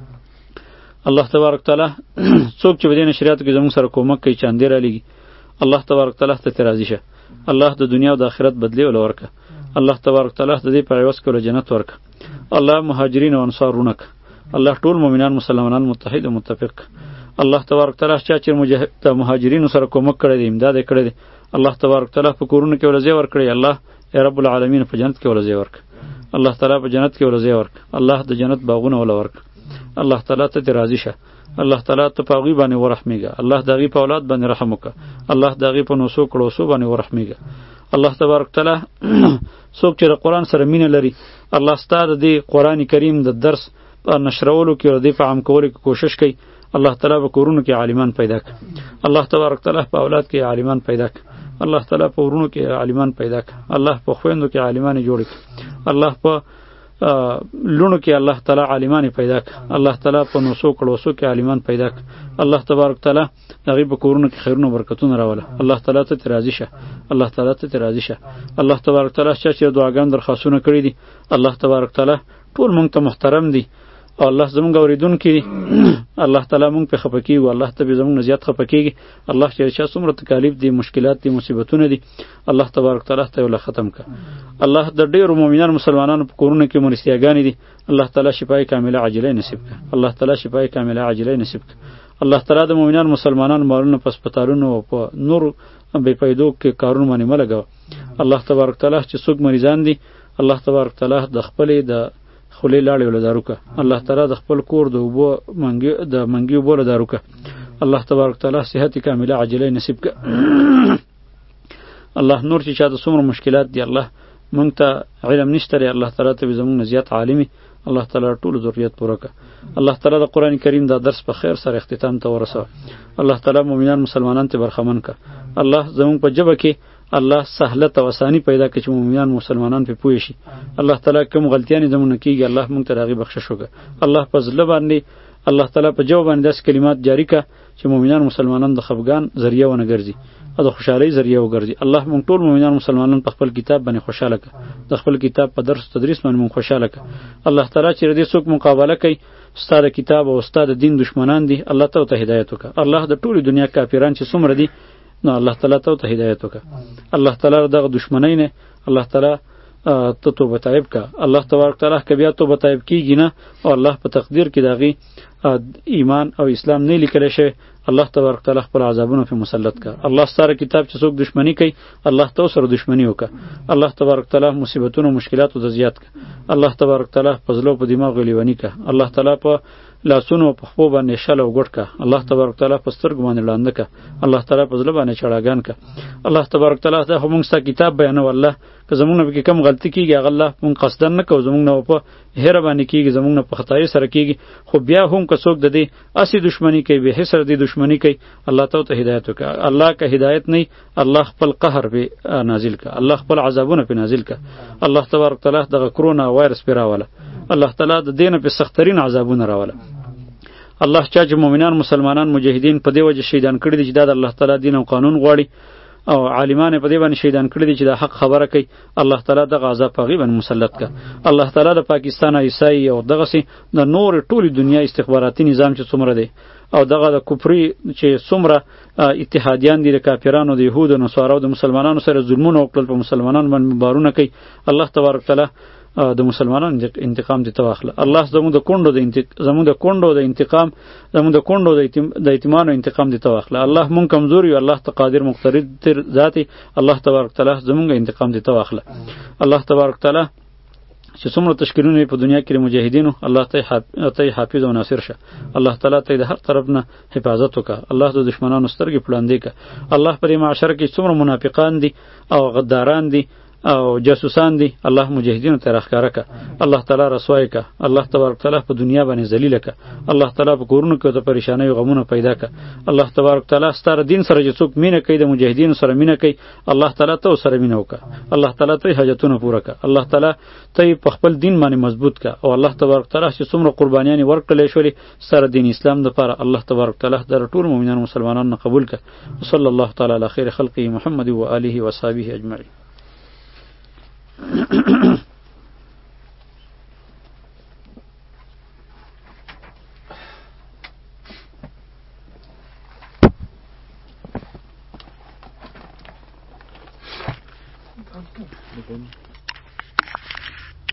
الله تبارک تعالی څوک چې بدین شریعت کې زموږ سره کومک کوي چاندې را لګي الله تبارک تعالی ته راضي شه الله د دنیا او د آخرت بدلی ول ورکه الله تبارک تعالی د دې پر ایواز کول جنت ورکه الله مهاجرین او انصارونه ک الله ټول مؤمنان مسلمانان متحد او متفق الله تبارک تعالی چې مجاهد مهاجرین سره کومک کړی دی امداد کړی دی الله تبارک تعالی په کورونو کې ولزی ور کړی الله ای رب العالمین په جنت کې ولزی ورک الله تعالی په جنت کې ولزی ورک الله د جنت باغونه ول ورک الله تعالی ته راضی شه الله تعالی ته په غیبه باندې ورحمیږي الله دغه په اولاد باندې رحم وکړه الله دغه په نوسو کړو سو باندې ورحمیږي الله تبارک تعالی څوک چې قرآن سره مینه لري الله ستاسو د قرآن کریم د درس په نشرولو کې او د فهم کولو کې کوشش کوي الله تعالی په کورونو کې عالمان پیدا کړي الله تبارک تعالی په اولاد کې عالمان پیدا کړي الله تعالی په ورونو کې عالمان پیدا کړي الله په خويندو کې عالمان جوړ کړي الله په لونو کې الله تعالی عالمان پیدا کړي الله تعالی په نوسو کړوسو کې عالمان پیدا کړي الله تبارک تعالی دغه په کورونو کې خیرونه برکتونه راوله الله تعالی ته راضي شه الله تعالی ته راضي شه الله تبارک تعالی چې دعاګان درخواستونه کړې دي الله تبارک تعالی ټول مونږ ته محترم دي او الله زمونږ اوریدونکي الله تعالی مونږ په خپه کیږي الله ته به زمونږ زیات خپه کیږي الله چې چا څومره تکالیف دي مشکلات دي مصیبتونه دي الله تبارک تعالی ته ول ختم ک الله د ډیرو مؤمنان مسلمانانو په کورونه کې مرستیاګانی دي الله تعالی شفای کامله عاجله نصیب ک الله تعالی شفای کامله عاجله نصیب ک الله تعالی د مؤمنان مسلمانانو مالونو په سپټالونو او په نور به پیدو کې کارونه باندې ملګو الله تبارک تعالی چې څوک مریضان دي الله تبارک تعالی د خپل د خلی لاړې ول داروکه الله تعالی د خپل کور د وبو منګي د منګي وبو له داروکه الله تبارک تعالی صحت کامله عاجله نصیب ک الله نور چې چا د څومره مشکلات دي الله مونږ ته علم نشته لري الله تعالی ته زموږ زیات عالمي الله تعالی ټول ضرورت پوره ک الله تعالی د قران کریم دا درس په خیر سره اختتام ته ورسوه الله تعالی مؤمنان مسلمانان ته برخمن ک الله زموږ په جبه کې الله سهلت او اسانی پیدا کړي چې مؤمنان مسلمانان په پوي شي الله تعالی کوم غلطیاں زمونه کیږي الله مونږ ته راغي بخښش وکړه الله په ځل باندې الله تعالی په جواب باندې داس کلمات جاری کا چې مؤمنان مسلمانان د خفګان ذریعہ ونه ګرځي او د خوشحالي ذریعہ وګرځي الله مونږ ټول مؤمنان مسلمانان په خپل کتاب باندې خوشاله ک د خپل کتاب په درس تدریس باندې مونږ خوشاله ک الله تعالی چې دې څوک مقابله کوي ستاره کتاب او ستاره دین دشمنان دي الله ته ته هدایت وکړه الله د ټولي دنیا کافران چې څومره دي نو الله تعالی ته هدایت وکړه الله تعالی دغه دشمنی نه الله تعالی ته توبه طیب کا الله تبارک تعالی که بیا توبه طیب کیږي نه او الله په تقدیر کې دغه ایمان او اسلام نه لیکل شي الله تبارک تعالی خپل عذابونه په مسلط کا. الله ستاره کتاب چې څوک دشمنی کوي الله تو سره دشمنی وکا. الله تبارک تعالی مصیبتونو مشکلاتو د زیات کا. الله تبارک تعالی په زلو په دماغ لیونی کا. الله تعالی په لاسونو په خپو باندې شل او ګډ کا. الله تبارک تعالی په سترګو باندې لاندې کا. الله تعالی په زله باندې چړاګان کا. الله تبارک تعالی ته موږ ستا کتاب بیانو. الله که زمونږ نه کم غلطی کیږي هغه الله مونږ قصدن نه کوو، زمونږ نه په هره باندې کیږي، زمونږ نه په خدای سره کیږي، خو بیا هم که څوک د دې اسی دشمنی کوي به حسر دې دشمنی کوي الله ته ته هدایت وکړه. الله که هدایت نه الله خپل قهر به نازل کا. الله خپل عذابونه په نازل کا. الله تبارک تعالی دغه کرونا وایرس پیراوله. الله تعالی د دینه په سخترین عذابونه راوله. الله چا چې مؤمنان مسلمانان مجاهدین په دې وجه شهیدان کړي دي چې دا د الله تعالی دین او قانون غواړي او عالمان په دې باندې شهیدان کړي دي چې د حق خبره کوي الله تعالی دغه عذاب په غیبن مسلط کا. الله تعالی د پاکستان عیسائی او دغه سي د نور ټولي دنیا استخباراتي نظام چې څومره دی او دغه د کفري چې څومره اتحادیان دي د کافرانو د يهودو نو سوارو د مسلمانانو سره ظلمونه وکړل په مسلمانانو باندې بارونه کوي. الله تبارک تعالی د مسلمانانو انتقام دي تواخله. الله زموږ د کونډو د زموږ د کونډو د انتقام زموږ د کونډو د ایتمانو انتقام دي تواخله. الله مونږ کمزور یو، الله تقادر مقتدر ذاتی الله تبارک تعالی زموږ انتقام دي تواخله. الله تبارک تعالی چې څومره تشکیلونه په دنیا کې مجاهدینو الله ته حافظ او ناصر شه. الله تعالی ته د هر طرف نه حفاظت وکړه. الله د دشمنانو سترګې پلاندې کړه. الله پر معاشره کې څومره منافقان دي او غداران دي او جاسوسان دي الله مجاهدینو ته راښکاره که. الله تعالی رسوای که. الله تبارک تعالی په دنیا باندې ذلیله که. الله تعالی په کورونو کې د پریشانۍ او غمونو پیدا که. الله تبارک تعالی ستاره دین سره چې څوک مینه کوي د مجاهدینو سره مینه کوي الله تعالی ته سره مینه وکړه. الله تعالی ته حاجتونه پوره که. الله تعالی ته په خپل دین باندې مضبوط که او الله تبارک تعالی چې څومره قربانیان ورکړلې شولې سره دین اسلام لپاره الله تبارک تعالی د ټول مؤمنانو مسلمانانو قبول که. صلی الله تعالی علی خیر خلقه محمد و آله و صحبه اجمعین.